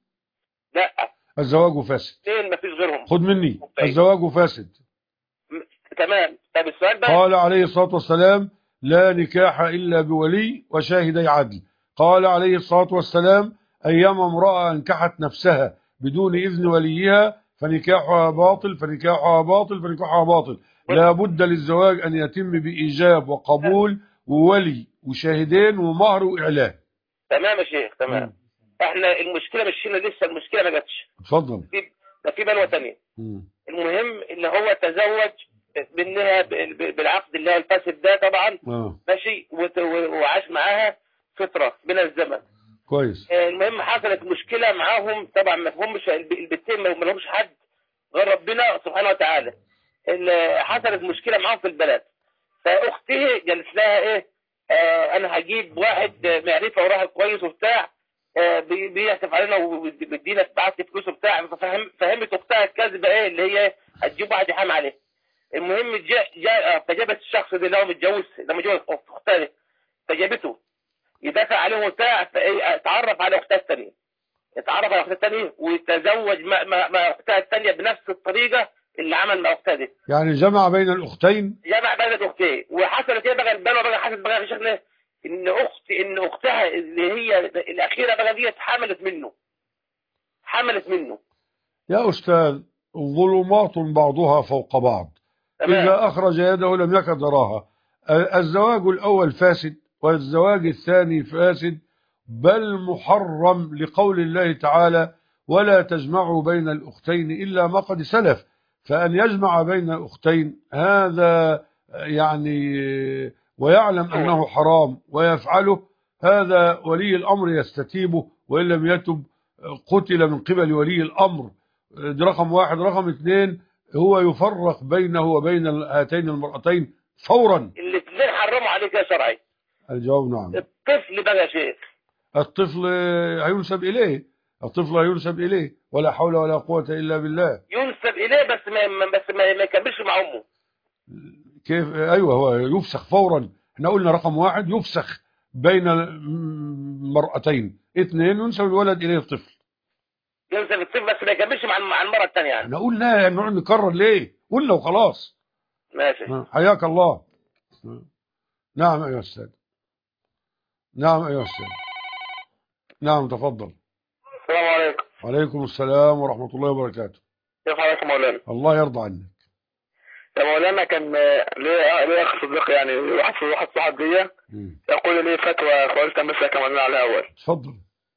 لا الزواج فاسد. اثنين ما فيش غيرهم. خد مني طيب. الزواج فاسد. م- تمام. طب السؤال بقى قال عليه الصلاة والسلام لا نكاح إلا بولي وشاهدي عدل. قال عليه الصلاة والسلام أيما امرأة أنكحت نفسها بدون إذن وليها فنكاحها باطل فنكاحها باطل فنكاحها باطل. لا بد للزواج أن يتم بإيجاب وقبول وولي وشاهدين ومهر وإعلان. تمام يا شيخ تمام. مم. احنا المشكله مش هنا لسه المشكله ما جاتش. اتفضل. في ده في بلوه ثانيه. مم. المهم ان هو تزوج منها ب- ب- بالعقد اللي هو الفاسد ده طبعا آه. ماشي وت- و- وعاش معاها فتره من الزمن. كويس. آه، المهم حصلت مشكله معاهم طبعا ما فهمش الب- البنتين ما لهمش حد غير ربنا سبحانه وتعالى. ال- حصلت مشكله معاهم في البلد فاختي قالت لها ايه آه انا هجيب واحد آه، معرفه وراها كويس وبتاع آه، بي- بيعطف علينا وبيدينا بعت فلوس وبتاع ففهم فهمت اختها الكذبه ايه اللي هي هتجيب واحد يحام عليه. المهم جاء جاء فجابت الشخص ده اللي هو متجوز لما جوز اختها دي فجابته يدافع عليه وبتاع فإيه، اتعرف على اختها الثانيه اتعرف على اختها الثانيه وتزوج مع مع- مع اختها الثانيه بنفس الطريقه اللي عمل مع اختها دي. يعني جمع بين الأختين. جمع بين الاختين وحصلت ايه بقى البلوه بقى حصلت بقى في شكل ان اخت ان اختها اللي هي الاخيره بقى ديت حملت منه حملت منه. يا أستاذ ظلمات بعضها فوق بعض. تمام. إذا أخرج يده لم يكد يراها. الزواج الأول فاسد والزواج الثاني فاسد بل محرم لقول الله تعالى ولا تجمعوا بين الأختين إلا ما قد سلف. فأن يجمع بين أختين هذا يعني ويعلم أنه حرام ويفعله هذا ولي الأمر يستتيبه وإن لم يتب قتل من قبل ولي الأمر. دي رقم واحد. رقم اثنين هو يفرق بينه وبين هاتين المرأتين فورا. الاثنين حرموا عليك يا شرعي. الجواب نعم. الطفل بقى يا شيخ الطفل هينسب إليه. الطفل هينسب إليه ولا حول ولا قوة إلا بالله. ينسب اليه بس ما بس ما, ما يكملش مع امه. كيف؟ أيوة هو يفسخ فورا. احنا قلنا رقم واحد يفسخ بين المرأتين. اثنين ينسب الولد إليه الطفل. ينسب الطفل بس ما يكملش مع مع المرة الثانية يعني. احنا قلنا يعني نقعد نكرر ليه؟ قلنا وخلاص. ماشي. حياك الله. نعم أيها الأستاذ. نعم أيها الأستاذ. نعم تفضل. السلام عليكم. وعليكم السلام ورحمة الله وبركاته. كيف حالك يا مولانا؟ الله يرضى عنك. يا مولانا كان ليه ليه اخ صديق يعني واحد واحد صاحب ليا يقول لي فتوى قلت امسها كمان على الاول. اتفضل.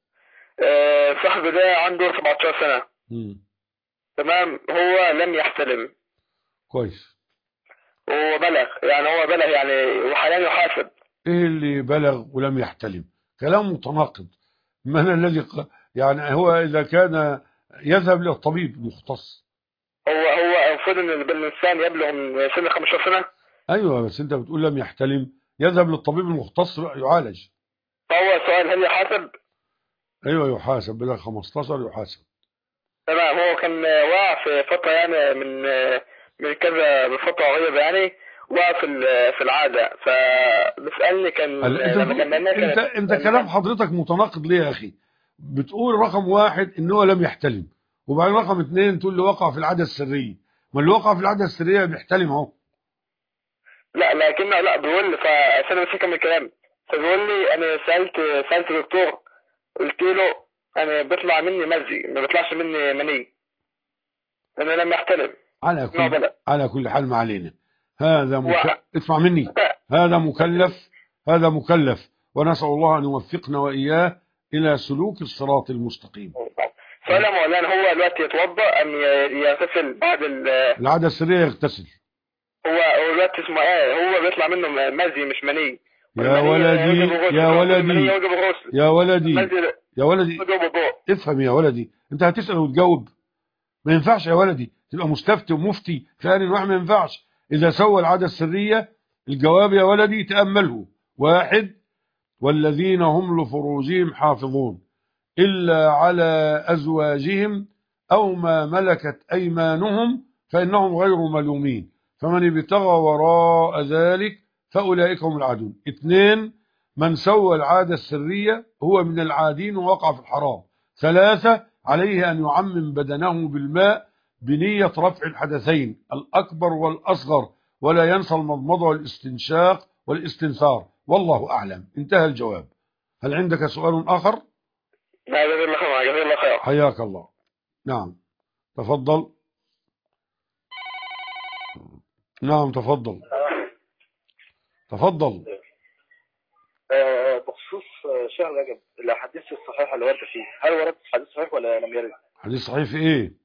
أه صاحبي ده عنده سبعتاشر سنة. مم. تمام. هو لم يحتلم. كويس. هو بلغ يعني هو بلغ يعني وحاليا يحاسب. ايه اللي بلغ ولم يحتلم؟ كلام متناقض. من الذي ق... يعني هو اذا كان يذهب للطبيب المختص. هو هو المفروض ان الانسان يبلغ من سن خمستاشر سنة. ايوه بس انت بتقول لم يحتلم يذهب للطبيب المختص يعالج. فهو سؤال هل يحاسب؟ ايوه يحاسب. بلغ خمستاشر يحاسب. تمام. هو كان واقع في فترة يعني من من كذا بفترة قريبة يعني وقع في في العادة فبسألني كان انت لما كان انت, انت كلام حضرتك متناقض ليه يا اخي؟ بتقول رقم واحد ان هو لم يحتلم وبعدين رقم اثنين تقول له وقع في العادة السرية. ما اللي وقع في العادة السرية بيحتلم اهو. لا لكنه لا بيقول لي فانا مش هكمل كلام فبيقول لي انا سألت سألت الدكتور قلت له انا بيطلع مني مزي ما بيطلعش مني مني انا لم يحتلم. على كل على كل حال ما علينا. هذا مك... و... اسمع مني. هذا مكلف. هذا مكلف ونسأل الله أن يوفقنا وإياه إلى سلوك الصراط المستقيم. سؤال مولانا هو دلوقتي يتوضأ أم يغتسل بعد ال... العادة السرية يغتسل. هو هو دلوقتي اسمه ايه هو بيطلع منه مزي مش مني يا ولدي يا ولدي يا ولدي يا ولدي افهم يا ولدي، انت هتسأل وتجاوب؟ ما ينفعش يا ولدي تبقى مستفتي ومفتي في آن واحد، ما ينفعش. إذا سوى العادة السرية الجواب يا ولدي تأمله. واحد: والذين هم لفروجهم حافظون إلا على أزواجهم أو ما ملكت أيمانهم فإنهم غير ملومين، فمن ابتغى وراء ذلك فأولئك هم العادون. اثنين: من سوى العادة السرية هو من العادين ووقع في الحرام. ثلاثة: عليه أن يعمم بدنه بالماء بنية رفع الحدثين الأكبر والأصغر، ولا ينسى المضمضة والاستنشاق والاستنثار، والله أعلم. انتهى الجواب. هل عندك سؤال آخر؟ لا جزاك الله خير، جزاك الله خير. حياك الله. نعم تفضل. نعم تفضل تفضل. بخصوص شهر رجب، الاحاديث الصحيحه اللي ورد فيه، هل ورد حديث صحيح ولا لم يرد؟ حديث صحيح في ايه؟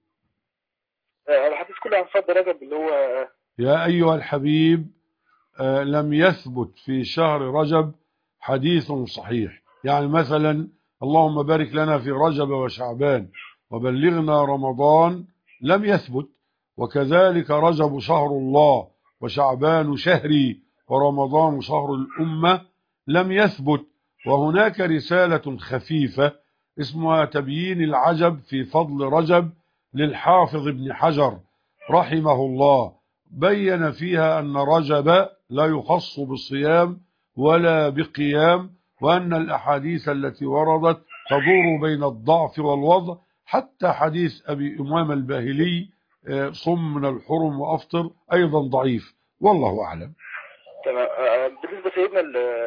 الحديث كله عن فضل رجب اللي هو يا ايها الحبيب آه لم يثبت في شهر رجب حديث صحيح. يعني مثلا اللهم بارك لنا في رجب وشعبان وبلغنا رمضان لم يثبت، وكذلك رجب شهر الله وشعبان شهري ورمضان شهر الأمة لم يثبت. وهناك رسالة خفيفة اسمها تبيين العجب في فضل رجب للحافظ ابن حجر رحمه الله، بين فيها أن رجب لا يخص بالصيام ولا بقيام، وأن الأحاديث التي وردت تدور بين الضعف والوضع، حتى حديث أبي أمام الباهلي صم من الحرم وأفطر أيضا ضعيف، والله أعلم. تمام. بالنسبة سيدنا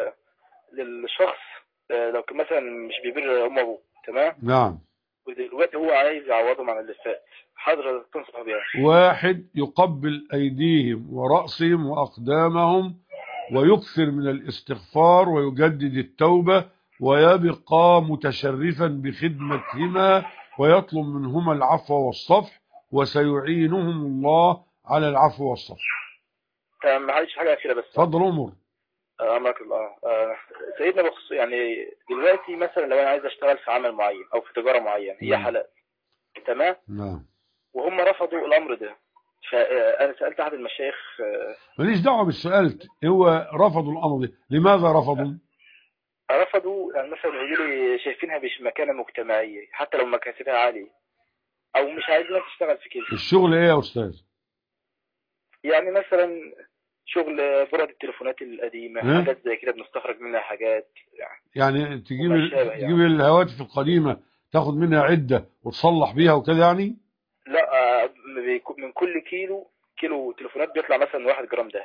للشخص لو كان مثلا مش بيبر أم أبوه، تمام؟ نعم. ودلوقتي هو عايز يعوضهم عن اللي فات، حضرتك تنصح بيها؟ واحد: يقبل أيديهم ورأسهم وأقدامهم ويكثر من الاستغفار ويجدد التوبة ويبقى متشرفا بخدمتهما ويطلب منهما العفو والصفح، وسيعينهم الله على العفو والصفح. تمام. معلش حاجة كده بس. اتفضل أمر. أمرك الله. آه سيدنا بخصوص يعني دلوقتي مثلا لو أنا عايز أشتغل في عمل معين أو في تجارة معينة هي حلال، تمام؟ نعم. وهم رفضوا الأمر ده، فأنا سألت أحد المشايخ. ماليش دعوة بالسؤال، هو رفضوا الأمر ده، لماذا رفضوا؟ رفضوا يعني مثلا يقولوا لي شايفينها مش مكانة مجتمعية حتى لو مكاسبها عالية، أو مش عايزينها تشتغل في كده. الشغل إيه يا أستاذ؟ يعني مثلا شغل برد التليفونات القديمة، حاجات زي كده بنستخرج منها حاجات يعني يعني تجيب ال... يعني. تجيب الهواتف القديمة تاخد منها عدة وتصلح بيها وكده يعني؟ لا، من كل كيلو كيلو تليفونات بيطلع مثلا واحد جرام ده.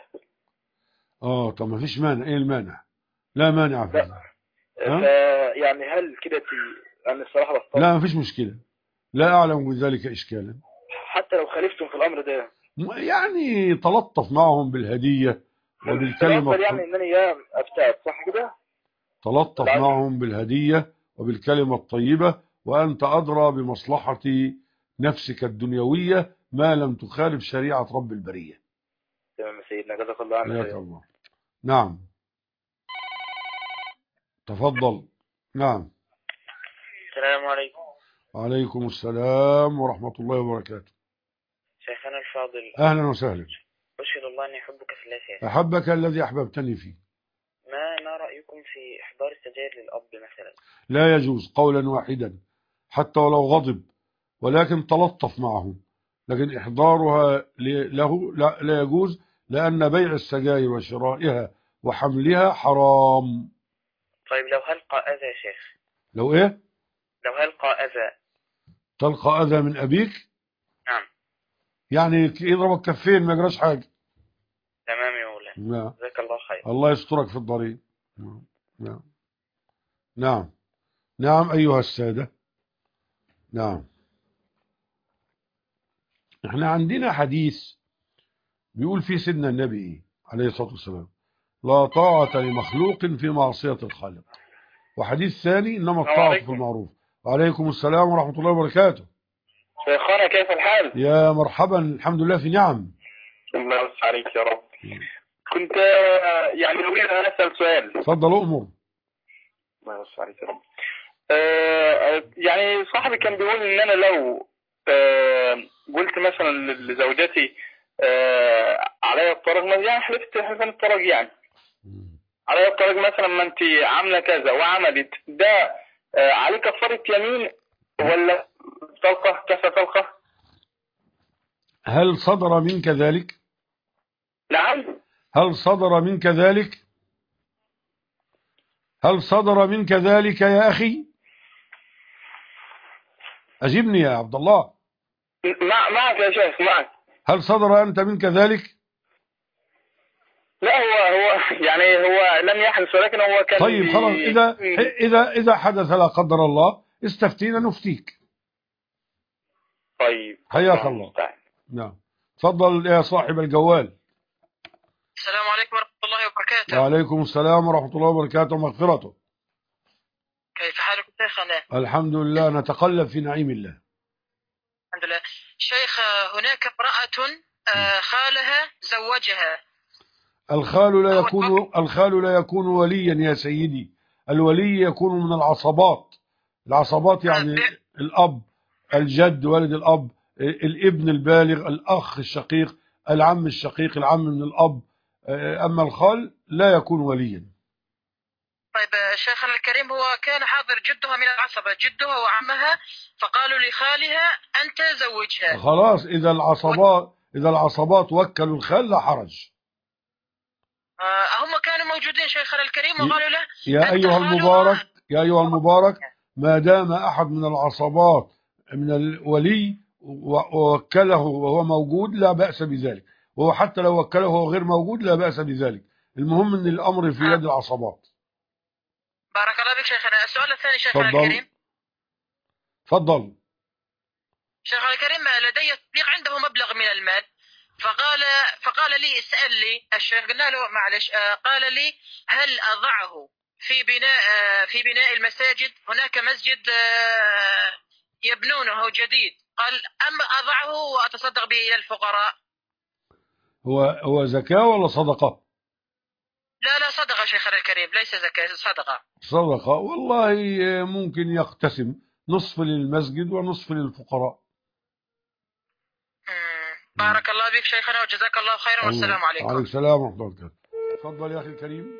اه طب ما فيش مانع. ايه المانع؟ لا مانع في لا. يعني هل كده انا الصراحة بطلت؟ لا ما فيش مشكلة، لا أعلم بذلك إشكالا. حتى لو خالفتم في الأمر ده يعني تلطف معهم بالهدية وبالكلمة الط... يعني انني يا ابتعد، صح كده؟ تلطف معهم بالهدية وبالكلمة الطيبة، وأنت أدرى بمصلحة نفسك الدنيوية ما لم تخالف شريعة رب البرية. تمام سيدنا، جزاك الله عنك. جزاك الله. نعم تفضل. نعم. السلام عليكم. وعليكم السلام ورحمة الله وبركاته. شيخنا الفاضل، أهلا وسهلا. أشهد الله أني أحبك في الله سيدي. أحبك الذي أحببتني فيه. ما ما رأيكم في إحضار السجاير للأب مثلا؟ لا يجوز قولا واحدا حتى ولو غضب، ولكن تلطف معه، لكن إحضارها له لا, لا يجوز، لأن بيع السجاير وشرائها وحملها حرام. طيب لو هلقى أذى يا شيخ؟ لو إيه؟ لو هلقى أذى. تلقى أذى من أبيك؟ نعم. يعني يضربك كفين ما يجراش حاجة. تمام يا مولانا. نعم. جزاك الله خير. الله يسترك في الضريب. نعم نعم نعم أيها السادة. نعم. احنا عندنا حديث بيقول فيه سيدنا النبي عليه الصلاة والسلام: لا طاعة لمخلوق في معصية الخالق. وحديث ثاني: إنما الطاعة في المعروف. وعليكم السلام ورحمة الله وبركاته. شيخنا كيف الحال؟ يا مرحبا، الحمد لله في نعم. الله عليك يا رب. كنت كنت آه، يعني أريد أن أسأل سؤال. اتفضل أؤمر. الله يوسع عليك يا رب. آه، يعني صاحبي كان بيقول إن أنا لو آه، قلت مثلا لزوجتي آه، عليا الطلاق، يعني حلفت حلفان الطلاق، يعني عليا الطلاق مثلا، ما أنت عاملة كذا وعملت ده، آه، عليك كفارة يمين ولا طلقة كسر طلقة؟ هل صدر منك ذلك؟ نعم. هل صدر منك ذلك؟ هل صدر منك ذلك يا أخي؟ أجبني يا عبد الله. مع معك يا شيخ، معك. هل صدر أنت منك ذلك؟ لا، هو هو يعني هو لم يحدث، ولكن هو كان طيب خلاص، إذا إذا إذا حدث لا قدر الله استفتينا نفتيك. طيب حياك الله. نعم تفضل يا صاحب الجوال. السلام عليكم ورحمة الله وبركاته. وعليكم السلام ورحمة الله وبركاته ومغفرته. كيف حالك شيخنا؟ الحمد لله، نتقلب في نعيم الله. الحمد لله. شيخ، هناك امرأة خالها زوجها. الخال لا يكون الخال لا يكون وليا يا سيدي، الولي يكون من العصبات. العصبات يعني الأب، الجد، والد الأب، الابن البالغ، الأخ الشقيق، العم الشقيق، العم من الأب. أما الخال لا يكون وليا. طيب شيخنا الكريم، هو كان حاضر جدها من العصبة، جدها وعمها، فقالوا لخالها أنت زوجها. خلاص، إذا العصبات إذا العصبات وكلوا الخال لا حرج. آه هم كانوا موجودين شيخنا الكريم وقالوا له يا أيها المبارك يا أيها المبارك ما دام أحد من العصبات من الولي ووكله وهو موجود لا بأس بذلك، وهو حتى لو وكله وهو غير موجود لا بأس بذلك، المهم أن الأمر في يد العصبات. بارك الله بك شيخنا. السؤال الثاني شيخنا فضل. الكريم. تفضل. شيخنا الكريم، لدي صديق عنده مبلغ من المال، فقال فقال لي اسأل لي الشيخ، قلنا له معلش، قال لي هل أضعه في بناء في بناء المساجد؟ هناك مسجد يبنونه جديد، قال أم أضعه وأتصدق به إلى الفقراء؟ هو هو زكاة ولا صدقة؟ لا لا صدقة شيخنا الكريم، ليس زكاة، صدقة. صدقة. والله ممكن يقتسم، نصف للمسجد ونصف للفقراء. بارك الله بك شيخنا وجزاك الله خيرا، والسلام عليكم. وعليكم السلام ورحمة الله وبركاته. تفضل يا أخي الكريم.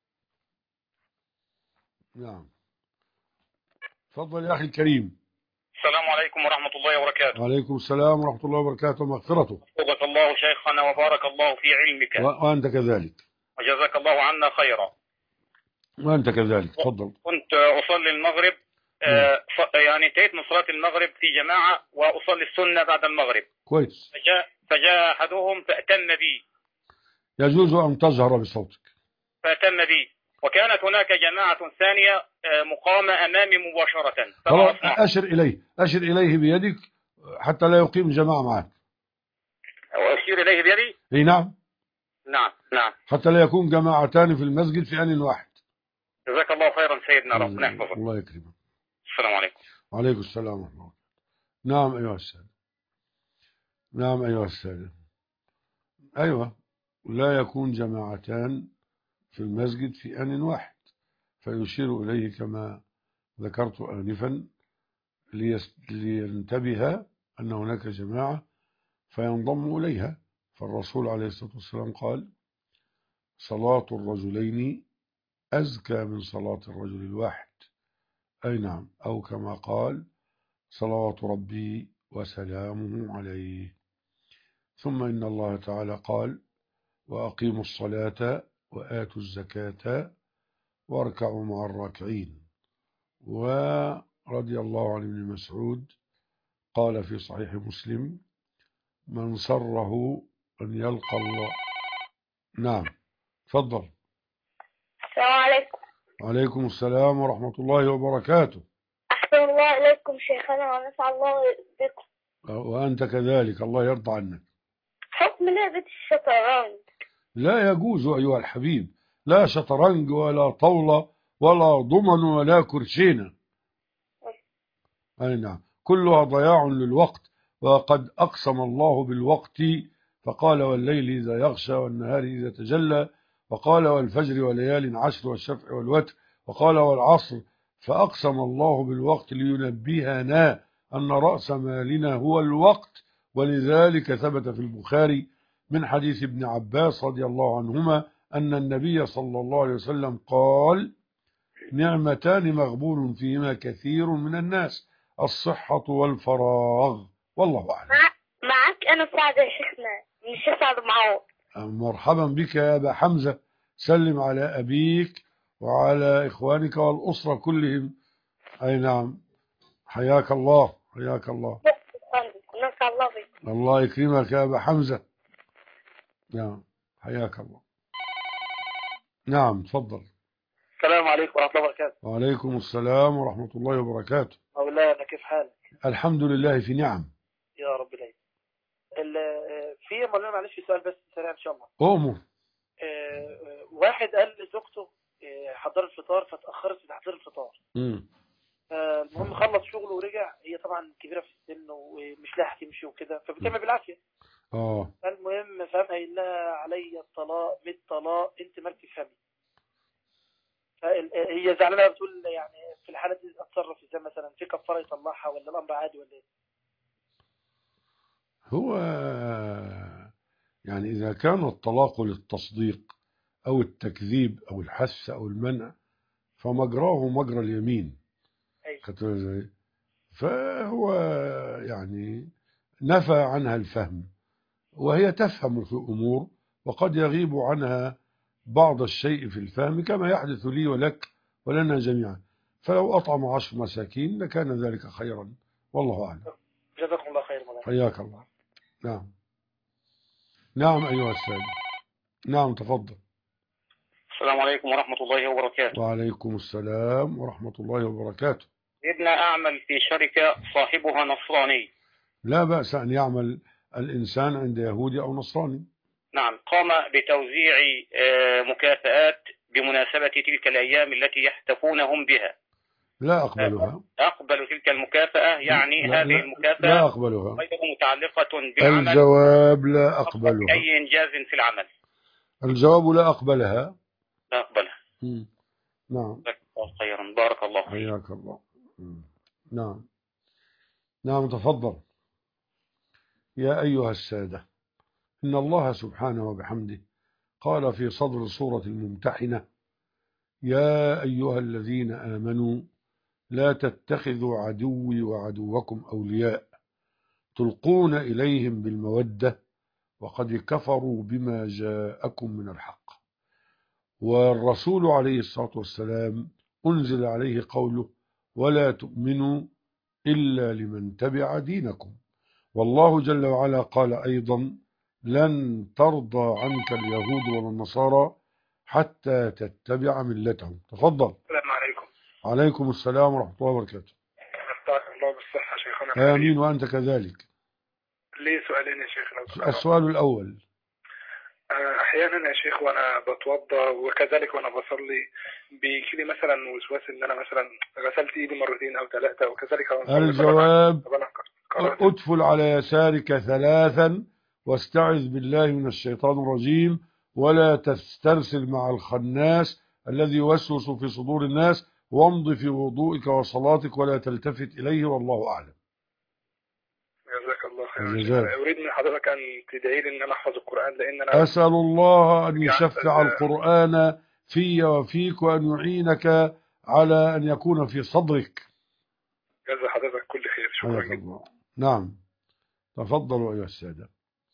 نعم تفضل يا أخي الكريم. السلام عليكم ورحمة الله وبركاته. وعليكم السلام ورحمة الله وبركاته ومغفرته. وفقك الله شيخنا وبارك الله في علمك. و... وأنت كذلك. وجزاك الله عنا خيرا. وأنت كذلك. تفضل. كنت أصلي المغرب، آه يعني انتهيت من صلاة المغرب في جماعة وأصلي السنة بعد المغرب. كويس. فجاء, فجاء أحدهم فأتم بي. يجوز أن تجهر بصوتك. فأتم بي، وكانت هناك جماعة ثانية مقامة أمامي مباشرة. خلاص أشر إليه أشر إليه بيدك حتى لا يقيم جماعة معك. وأشير إليه بيدي؟ اي نعم. نعم نعم. حتى لا يكون جماعتان في المسجد في آن واحد. جزاك الله خيرا سيدنا، ربنا يحفظك. الله يكرمك. السلام عليكم. وعليكم السلام ورحمة الله. نعم أيها السادة. نعم أيها السادة. أيوة، لا يكون جماعتان في المسجد في آن واحد، فيشير إليه كما ذكرت آنفا لينتبه أن هناك جماعة فينضم إليها. فالرسول عليه الصلاة والسلام قال صلاة الرجلين أزكى من صلاة الرجل الواحد. أي نعم، أو كما قال صلوات ربي وسلامه عليه. ثم إن الله تعالى قال وأقيموا الصلاة وآتوا الزكاة واركعوا مع الراكعين. ورضي الله عن ابن مسعود قال في صحيح مسلم من سره أن يلقى الله. نعم تفضل. السلام عليكم. وعليكم السلام ورحمة الله وبركاته. أحسن الله إليكم شيخنا ونفع الله بكم. وأنت كذلك، الله يرضى عنك. حكم لعبة الشطرنج؟ لا يجوز أيها الحبيب، لا شطرنج ولا طاولة ولا ضمن ولا كرشينة. أي نعم، كلها ضياع للوقت، وقد أقسم الله بالوقت فقال والليل إذا يغشى والنهار إذا تجلى، وقال والفجر وليال عشر والشفع والوتر، وقال والعصر، فأقسم الله بالوقت لينبهنا أن رأس مالنا هو الوقت. ولذلك ثبت في البخاري من حديث ابن عباس رضي الله عنهما أن النبي صلى الله عليه وسلم قال نعمتان مغبون فيهما كثير من الناس، الصحة والفراغ. والله أعلم. معك أنا سعد يا شيخنا، مش سعد معوض. مرحبا بك يا أبا حمزة، سلم على أبيك وعلى إخوانك والأسرة كلهم. أي نعم، حياك الله حياك الله. نسأل الله بك. الله يكرمك يا أبا حمزة. نعم حياك الله. نعم تفضل. السلام عليكم ورحمة الله وبركاته. وعليكم السلام ورحمة الله وبركاته. مولانا كيف حالك؟ الحمد لله في نعم. يا رب دايما. في مولانا معلش في سؤال بس سريع ان شاء الله. أمه. واحد قال لزوجته حضر الفطار فتأخرت في تحضير الفطار. امم. المهم خلص شغله ورجع، هي طبعا كبيرة في السن ومش لاحقة تمشي وكده فبتعمل بالعافية. اه. المهم فهم قايل لها علي الطلاق مية طلاق انت ما بتفهمي. هي زعلانه بتقول يعني في الحاله دي اتصرف ازاي مثلا، في كفاره يطلعها ولا الامر عادي ولا ايه؟ هو يعني اذا كان الطلاق للتصديق او التكذيب او الحث او المنع فمجراه مجرى اليمين. أي. فهو يعني نفى عنها الفهم وهي تفهم في امور وقد يغيب عنها بعض الشيء في الفهم كما يحدث لي ولك ولنا جميعا. فلو أطعم عشر مساكين لكان ذلك خيرا، والله أعلم. جزاكم الله خير مولانا. حياك الله. نعم نعم أيها السادة. نعم تفضل. السلام عليكم ورحمة الله وبركاته. وعليكم السلام ورحمة الله وبركاته. ابن أعمل في شركة صاحبها نصراني. لا بأس أن يعمل الإنسان عند يهودي أو نصراني. نعم. قام بتوزيع مكافآت بمناسبة تلك الأيام التي يحتفونهم بها. لا أقبلها. أقبل تلك المكافأة يعني لا هذه لا المكافأة لا أقبلها. غير متعلقة بالعمل. الجواب لا أقبلها. أي إنجاز في العمل. الجواب لا أقبلها. لا أقبلها. مم. نعم. خيرا بارك الله فيك. حياك الله. مم. نعم نعم تفضل. يا أيها السادة، إن الله سبحانه وبحمده قال في صدر سورة الممتحنة يا أيها الذين آمنوا لا تتخذوا عدوي وعدوكم أولياء تلقون إليهم بالمودة وقد كفروا بما جاءكم من الحق. والرسول عليه الصلاة والسلام أنزل عليه قوله ولا تؤمنوا إلا لمن تبع دينكم. والله جل وعلا قال أيضا لن ترضى عنك اليهود ولا النصارى حتى تتبع ملتهم. تفضل. السلام عليكم. عليكم السلام ورحمة الله وبركاته. أمتعك الله بالصحة شيخنا. آمين وأنت كذلك. لي سؤالين يا شيخ. السؤال الأول، أحيانا يا شيخ وأنا بتوضى وكذلك وأنا بصلي بيجي لي مثلا وسواس إن أنا مثلا غسلت إيدي مرتين أو ثلاثة وكذلك. الجواب أدفل على يسارك ثلاثا واستعذ بالله من الشيطان الرجيم ولا تسترسل مع الخناس الذي يوسوس في صدور الناس وامض في وضوئك وصلاتك ولا تلتفت إليه والله أعلم. جزاك الله خير. أريد من حضرتك أن تدعي لي أن أنا أحفظ القرآن لأن أنا أسأل الله أن يشفع القرآن في وفيك وأن يعينك على أن يكون في صدرك. جزا حضرتك كل خير. شكرا جدا. نعم تفضلوا أيها السادة.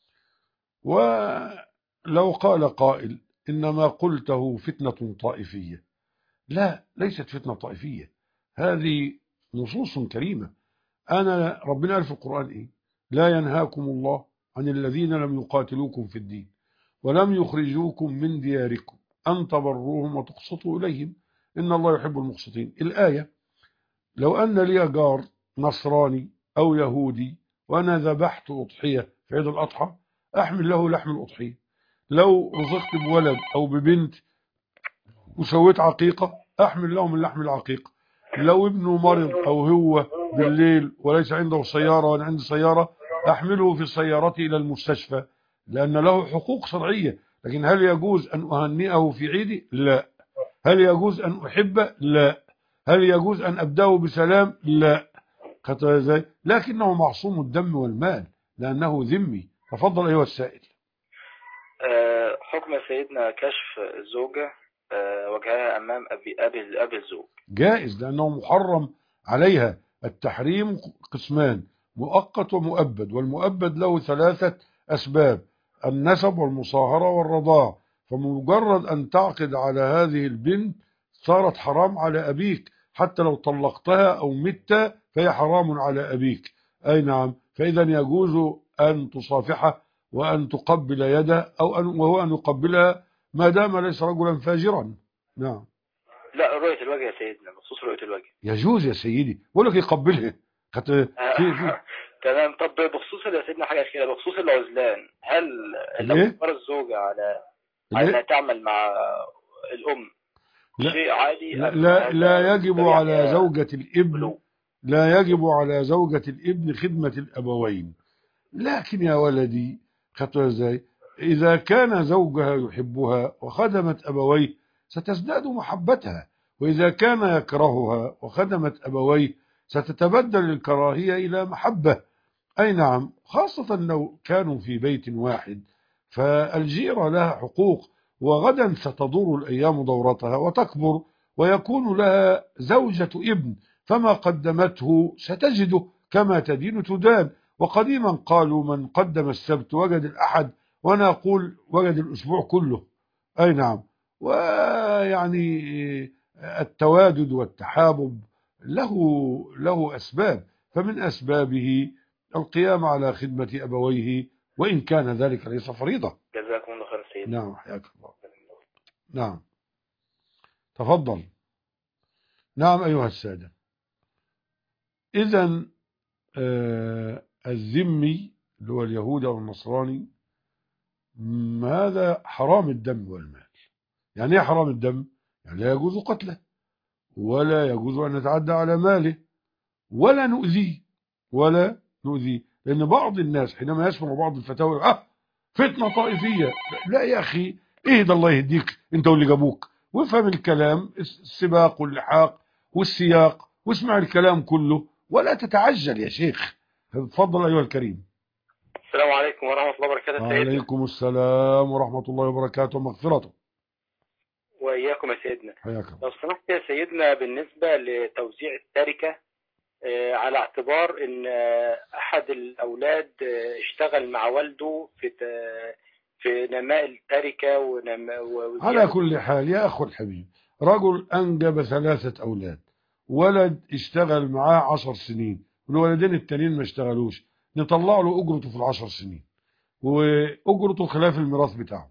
ولو قال قائل إنما قلته فتنة طائفية، لا ليست فتنة طائفية، هذه نصوص كريمة. أنا ربنا قال في القرآن إيه؟ لا ينهاكم الله عن الذين لم يقاتلوكم في الدين ولم يخرجوكم من دياركم أن تبروهم وتقسطوا إليهم إن الله يحب المقسطين. الآية لو أن لي جار نصراني أو يهودي وأنا ذبحت أضحية في عيد الأضحى أحمل له لحم الأضحية. لو رزقت بولد أو ببنت وسويت عقيقة أحمل لهم اللحم العقيقة. لو ابنه مرض أو هو بالليل وليس عنده سيارة وأنا عندي سيارة أحمله في سيارتي إلى المستشفى لأن له حقوق شرعية. لكن هل يجوز أن أهنئه في عيدي؟ لا. هل يجوز أن أحبه؟ لا. هل يجوز أن أبدأه بسلام؟ لا. ازاي؟ لكنه معصوم الدم والمال لأنه ذمي. تفضل أيها السائل. أه حكم سيدنا كشف الزوجة أه وجهها أمام أبي أبي أبي الزوج جائز، لأنه محرم عليها. التحريم قسمان: مؤقت ومؤبد، والمؤبد له ثلاثة أسباب: النسب والمصاهرة والرضاع. فمجرد أن تعقد على هذه البنت صارت حرام على أبيك، حتى لو طلقتها أو مت فهي حرام على أبيك. أي نعم. فإذا يجوز أن تصافحه وأن تقبل يده، أو أن وهو أن يقبلها ما دام ليس رجلا فاجرا. نعم. لا، رؤية الوجه يا سيدنا، بخصوص رؤية الوجه يجوز يا سيدي، بقول لك يقبلها. خط... في في تمام. طب بخصوص يا سيدنا حاجة كده، بخصوص العزلان، هل لو اجبر الزوجة على على أن تعمل مع الأم لا. شيء عادي؟ لا لا, لا يجب على يعني زوجة الابن لا يجب على زوجة الابن خدمة الأبوين. لكن يا ولدي، خطوة ازاي؟ إذا كان زوجها يحبها وخدمت أبويه ستزداد محبتها، وإذا كان يكرهها وخدمت أبويه ستتبدل الكراهية إلى محبة. أي نعم، خاصة لو كانوا في بيت واحد، فالجيرة لها حقوق، وغدا ستدور الأيام دورتها وتكبر ويكون لها زوجة ابن، فما قدمته ستجده كما تدين تدان. وقديما قالوا من قدم السبت وجد الأحد، وأنا أقول وجد الأسبوع كله. أي نعم. ويعني التوادد والتحابب له له أسباب، فمن أسبابه القيام على خدمة أبويه، وإن كان ذلك ليس فريضة. جزاكم الله خير سيدي. نعم، حياك الله. نعم، تفضل. نعم أيها السادة، إذن آه الذمي اللي هو اليهودي أو النصراني هذا حرام الدم والمال. يعني ايه حرام الدم؟ يعني لا يجوز قتله، ولا يجوز أن نتعدى على ماله، ولا نؤذيه ولا نؤذيه. لأن بعض الناس حينما يسمع بعض الفتاوى اه فتنة طائفية، لا يا أخي، اهدى الله يهديك انت واللي جابوك، وافهم الكلام، السباق واللحاق والسياق، واسمع الكلام كله ولا تتعجل يا شيخ. تفضل أيها الكريم. السلام عليكم ورحمة الله وبركاته سيدنا. وعليكم السلام ورحمة الله وبركاته ومغفرته. وإياكم يا سيدنا. حياك. لو سمحت يا سيدنا، بالنسبة لتوزيع التركة على اعتبار ان احد الاولاد اشتغل مع والده في في نماء التركة ونماء. على كل حال يا اخو الحبيب، رجل انجب ثلاثة اولاد، ولد اشتغل معاه عشر سنين، والولدين التانيين ما اشتغلوش، نطلع له اجرته في العشر سنين، واجرته خلاف الميراث بتاعه.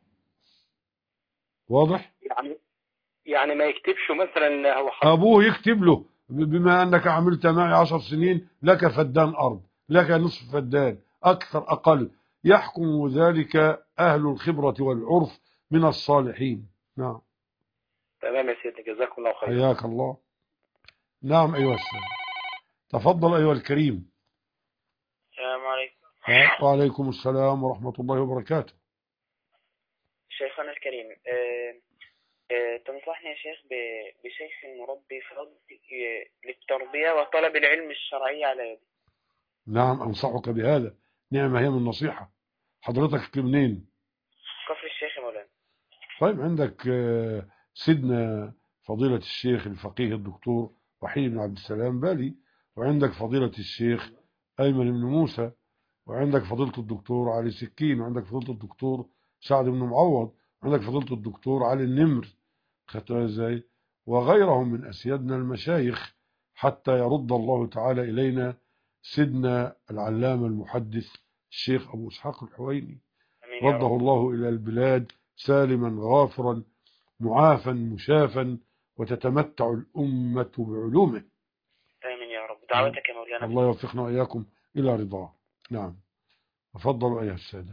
واضح؟ يعني يعني ما يكتبش مثلا هو ابوه يكتب له بما أنك عملت معي عشر سنين لك فدان أرض، لك نصف فدان، أكثر أقل، يحكم ذلك أهل الخبرة والعرف من الصالحين. نعم. تمام يا سيدي، جزاكم الله خير. حياك الله. نعم أيها السلام. تفضل أيها الكريم. السلام عليكم. وعليكم السلام ورحمة الله وبركاته. شيخنا الكريم، أه تنصحني يا شيخ بشيخ مربي فاضل للتربية وطلب العلم الشرعي على يدي. نعم، أنصحك بهذا، نعمة هي من النصيحة. حضرتك منين؟ كفر الشيخ يا مولانا. طيب، عندك سيدنا فضيلة الشيخ الفقيه الدكتور وحيد بن عبد السلام بالي، وعندك فضيلة الشيخ أيمن بن موسى، وعندك فضيلة الدكتور علي سكين، وعندك فضيلة الدكتور سعد بن معوض، وعندك فضيلة الدكتور علي النمر، خدتوها ازاي؟ وغيرهم من أسيادنا المشايخ، حتى يرد الله تعالى إلينا سيدنا العلامة المحدث الشيخ أبو إسحاق الحويني، رده الله إلى البلاد سالما غافرا معافا مشافا، وتتمتع الأمة بعلومه. آمين يا رب. دعوتك يا مولانا. الله يوفقنا وإياكم إلى رضاه. نعم. تفضلوا أيها السادة.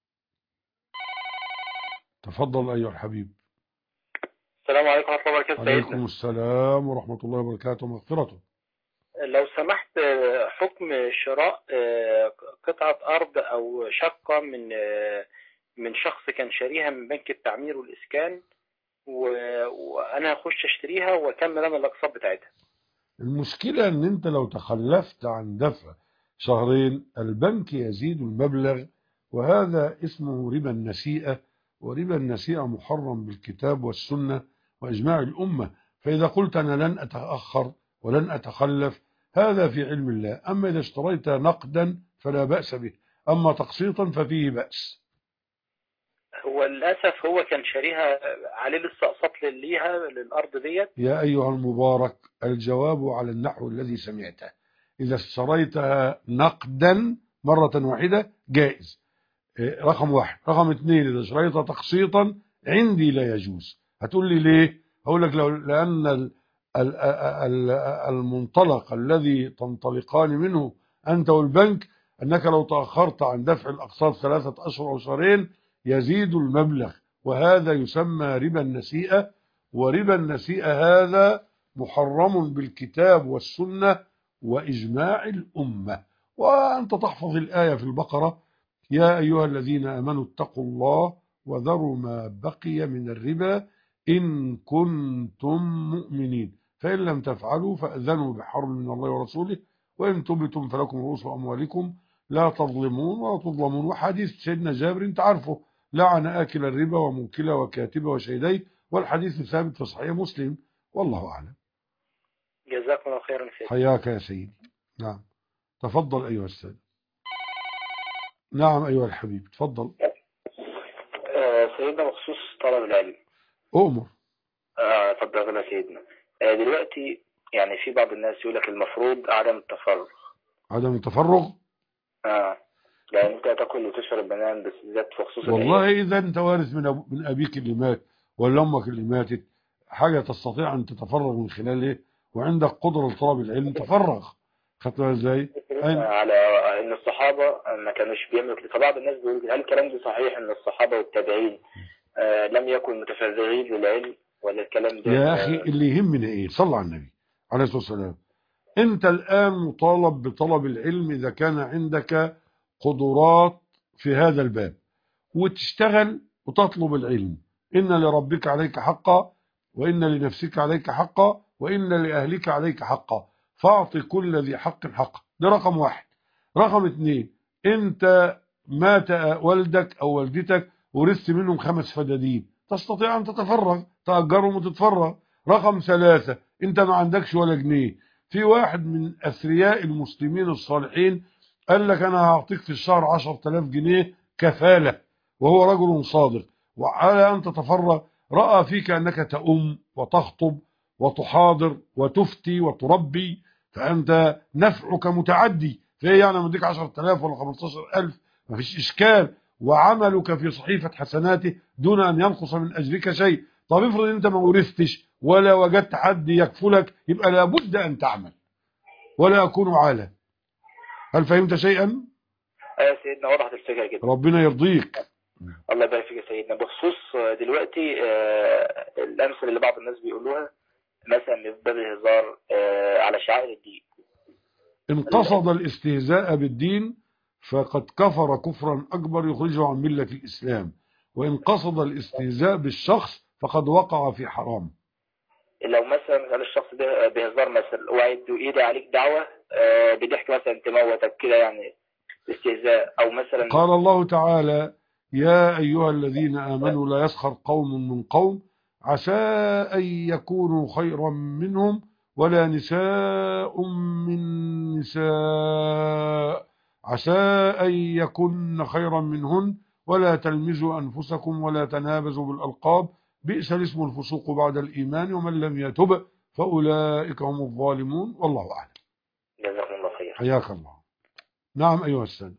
تفضل أيها الحبيب. السلام عليكم ورحمة الله وبركاته. وعليكم السلام ورحمة الله وبركاته ومغفرته. لو سمحت حكم شراء قطعة أرض أو شقة من من شخص كان شاريها من بنك التعمير والإسكان، وأنا هخش أشتريها وأكمل أنا الأقساط بتاعتها. المشكلة ان انت لو تخلفت عن دفع شهرين البنك يزيد المبلغ، وهذا اسمه ربا النسيئة، وربا النسيئة محرم بالكتاب والسنة وإجماع الأمة. فإذا قلت أنا لن أتأخر ولن أتخلف هذا في علم الله. أما إذا اشتريت نقدا فلا بأس به، أما تقسيطا ففيه بأس. هو للأسف هو كان شاريها عليه لسه أقساط ليها للأرض ديت. يا أيها المبارك الجواب على النحو الذي سمعته. إذا اشتريتها نقدا مرة واحدة جائز، رقم واحد. رقم اثنين، إذا اشتريتها تقسيطا عندي لا يجوز. هتقول لي ليه؟ هقول لك لو لأن ال ال ال المنطلق الذي تنطلقان منه أنت والبنك أنك لو تأخرت عن دفع الأقساط ثلاثة أشهر أو شهرين يزيد المبلغ، وهذا يسمى ربا النسيئة. وربا النسيئة هذا محرم بالكتاب والسنة وإجماع الأمة. وأنت تحفظ الآية في البقرة: يا أيها الذين آمنوا اتقوا الله وذروا ما بقي من الربا إن كنتم مؤمنين فإن لم تفعلوا فأذنوا بحرب من الله ورسوله وإن تبتم فلكم رؤوس أموالكم لا تظلمون ولا تظلمون. وحديث سيدنا جابر انت عارفه: لعن آكل الربا وموكله وكاتبه وشهديه، والحديث ثابت في صحيح مسلم. والله أعلم. جزاكم الله خيرا سيدي. حياك يا سيدي. نعم تفضل أيها السيد. نعم أيها الحبيب تفضل. آه سيدنا بخصوص طلب العلم. أؤمر. اه تفضل يا سيدنا. آه دلوقتي يعني في بعض الناس يقول لك المفروض عدم التفرغ. عدم التفرغ؟ اه لأن انت تاكل وتشرب بنان بس بالذات في خصوص والله إذا أنت وارث من أبو من أبيك اللي مات ولا أمك اللي ماتت حاجة تستطيع أن تتفرغ من خلاله وعندك قدرة لطلب العلم تفرغ. خدتها ازاي؟ على ان الصحابه ما كانوش بيعملوا كده، فبعض الناس بيقول هل الكلام ده صحيح ان الصحابه والتابعين آه لم يكن متفرغين للعلم ولا الكلام ده؟ يا اخي اللي يهمنا ايه؟ صلى على النبي عليه الصلاه والسلام. انت الان مطالب بطلب العلم اذا كان عندك قدرات في هذا الباب وتشتغل وتطلب العلم. ان لربك عليك حقا وان لنفسك عليك حقا وان لاهلك عليك حقا فاعطي كل ذي حق حقه. ده رقم واحد. رقم اثنين، انت مات والدك او والدتك ورثت منهم خمس فدادين تستطيع ان تتفرغ تأجرهم وتتفرغ. رقم ثلاثة، انت ما عندكش ولا جنيه. في واحد من اثرياء المسلمين الصالحين قال لك انا هعطيك في الشهر عشرة آلاف جنيه كفالة، وهو رجل صادق، وعلى ان تتفرغ. رأى فيك انك تؤم وتخطب وتحاضر وتفتي وتربي، فأنت نفعك متعدي. فإيه يعني مديك عشرة آلاف ولا خمستاشر ألف؟ ما فيش إشكال، وعملك في صحيفة حسناته دون أن ينقص من أجرك شيء. طب افرض أنت ما ورثتش ولا وجدت حد يكفلك، يبقى لابد أن تعمل ولا أكون عالة. هل فهمت شيئا؟ أيوة سيدنا وضحت الفكرة جدا. ربنا يرضيك. الله يبارك فيك يا سيدنا. بخصوص دلوقتي آه الأمثلة اللي بعض الناس بيقولوها مثلا في باب الهزار آه على شعائر الدين، إن قصد الاستهزاء بالدين فقد كفر كفرا أكبر يخرجه عن ملة الإسلام، وإن قصد الاستهزاء بالشخص فقد وقع في حرام. لو مثلا قال الشخص ده بهزار مثلا وعيد يدعي عليك دعوة آه بضحك مثلا تموتك كده يعني استهزاء، أو مثلا قال الله تعالى: يا أيها الذين آمنوا لا يسخر قوم من قوم عسى أن يكونوا خيرا منهم ولا نساء من نساء عسى أن يكن خيرا منهن ولا تلمزوا أنفسكم ولا تنابزوا بالألقاب بئس الاسم الفسوق بعد الإيمان ومن لم يتب فأولئك هم الظالمون. والله أعلم. جزاكم الله خير. حياك الله. نعم أيها السادة.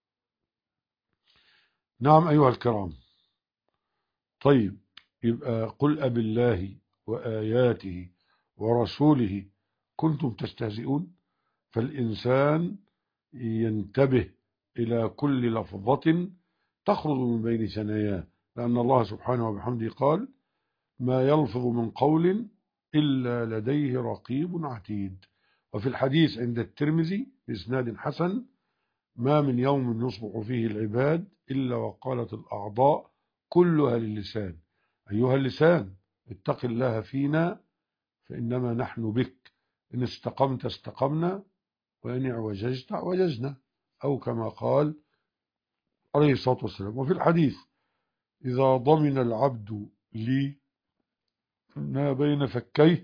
نعم أيها الكرام. طيب يبقى قل أب الله وآياته ورسوله كنتم تستهزئون. فالإنسان ينتبه إلى كل لفظة تخرج من بين ثناياه، لأن الله سبحانه وبحمده قال: ما يلفظ من قول إلا لديه رقيب عتيد. وفي الحديث عند الترمذي بإسناد حسن: ما من يوم يصبح فيه العباد إلا وقالت الأعضاء كلها للسان: أيها اللسان اتق الله فينا فإنما نحن بك، إن استقمت استقمنا وإن اعوججت اعوججنا، أو كما قال عليه الصلاة والسلام. وفي الحديث: إذا ضمن العبد لي ما بين فكيه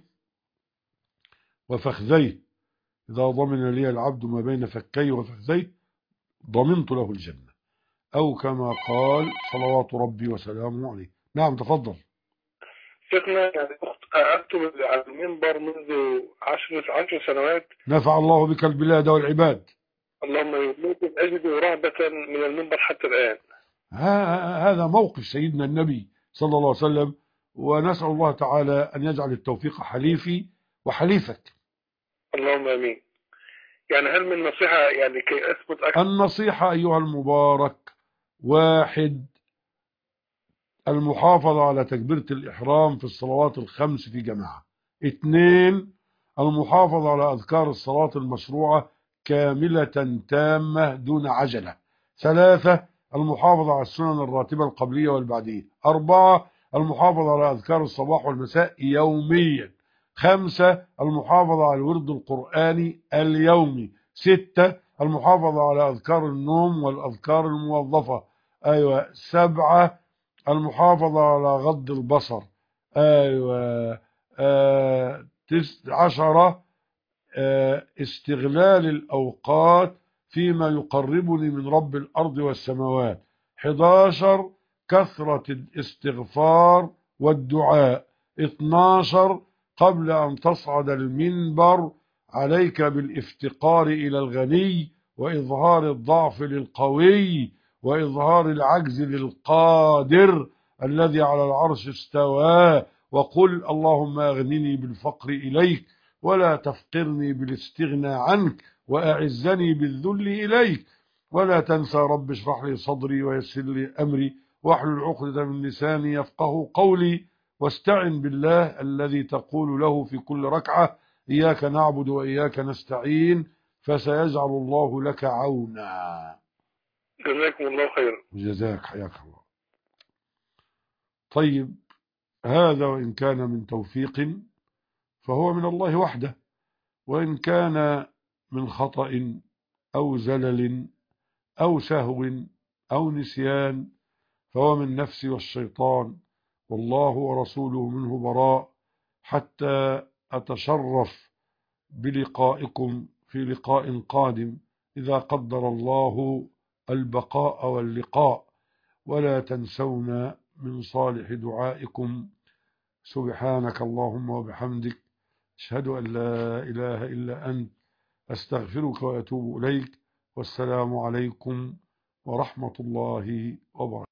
وفخذيه، إذا ضمن لي العبد ما بين فكيه وفخذيه ضمنت له الجنة، أو كما قال صلوات ربي وسلامه عليه. نعم تفضل. شيخنا يعني أكتب على المنبر منذ عشر عشر سنوات. نفع الله بك البلاد والعباد. اللهم يمكن أجد رهبة من المنبر حتى الآن. هذا موقف سيدنا النبي صلى الله عليه وسلم، ونسأل الله تعالى أن يجعل التوفيق حليفي وحليفك. اللهم آمين. يعني هل من نصيحة يعني كي أثبت أكثر؟ النصيحة أيها المبارك: واحد، المحافظة على تكبيرة الإحرام في الصلوات الخمس في جماعة. اثنين، المحافظة على أذكار الصلاة المشروعة كاملة تامة دون عجلة. ثلاثة، المحافظة على السنن الراتبة القبلية والبعدية. أربعة، المحافظة على أذكار الصباح والمساء يوميا. خمسة، المحافظة على الورد القرآني اليومي. ستة، المحافظة على أذكار النوم والأذكار الموظفة. أيوة. سبعة، المحافظة على غض البصر. أيوة. آه. تس... عشرة، آه. استغلال الأوقات فيما يقربني من رب الأرض والسماوات. حداشر، كثرة الاستغفار والدعاء. اثناشر، قبل أن تصعد المنبر عليك بالافتقار إلى الغني وإظهار الضعف للقوي وإظهار العجز للقادر الذي على العرش استوى، وقل اللهم أغنني بالفقر إليك ولا تفقرني بالاستغنى عنك وأعزني بالذل إليك. ولا تنسى رب اشرح لي صدري ويسر لي أمري واحلل عقدة من لساني يفقه قولي. واستعن بالله الذي تقول له في كل ركعة: إياك نعبد وإياك نستعين، فسيجعل الله لك عونا. جزاكم الله خيرا. جزاك، حياك الله. طيب، هذا وإن كان من توفيق فهو من الله وحده، وإن كان من خطأ أو زلل أو سهو أو نسيان فهو من نفسي والشيطان، والله ورسوله منه براء، حتى أتشرف بلقائكم في لقاء قادم إذا قدر الله البقاء واللقاء. ولا تنسونا من صالح دعائكم. سبحانك اللهم وبحمدك، أشهد أن لا إله إلا أنت، أستغفرك وأتوب إليك. والسلام عليكم ورحمة الله وبركاته.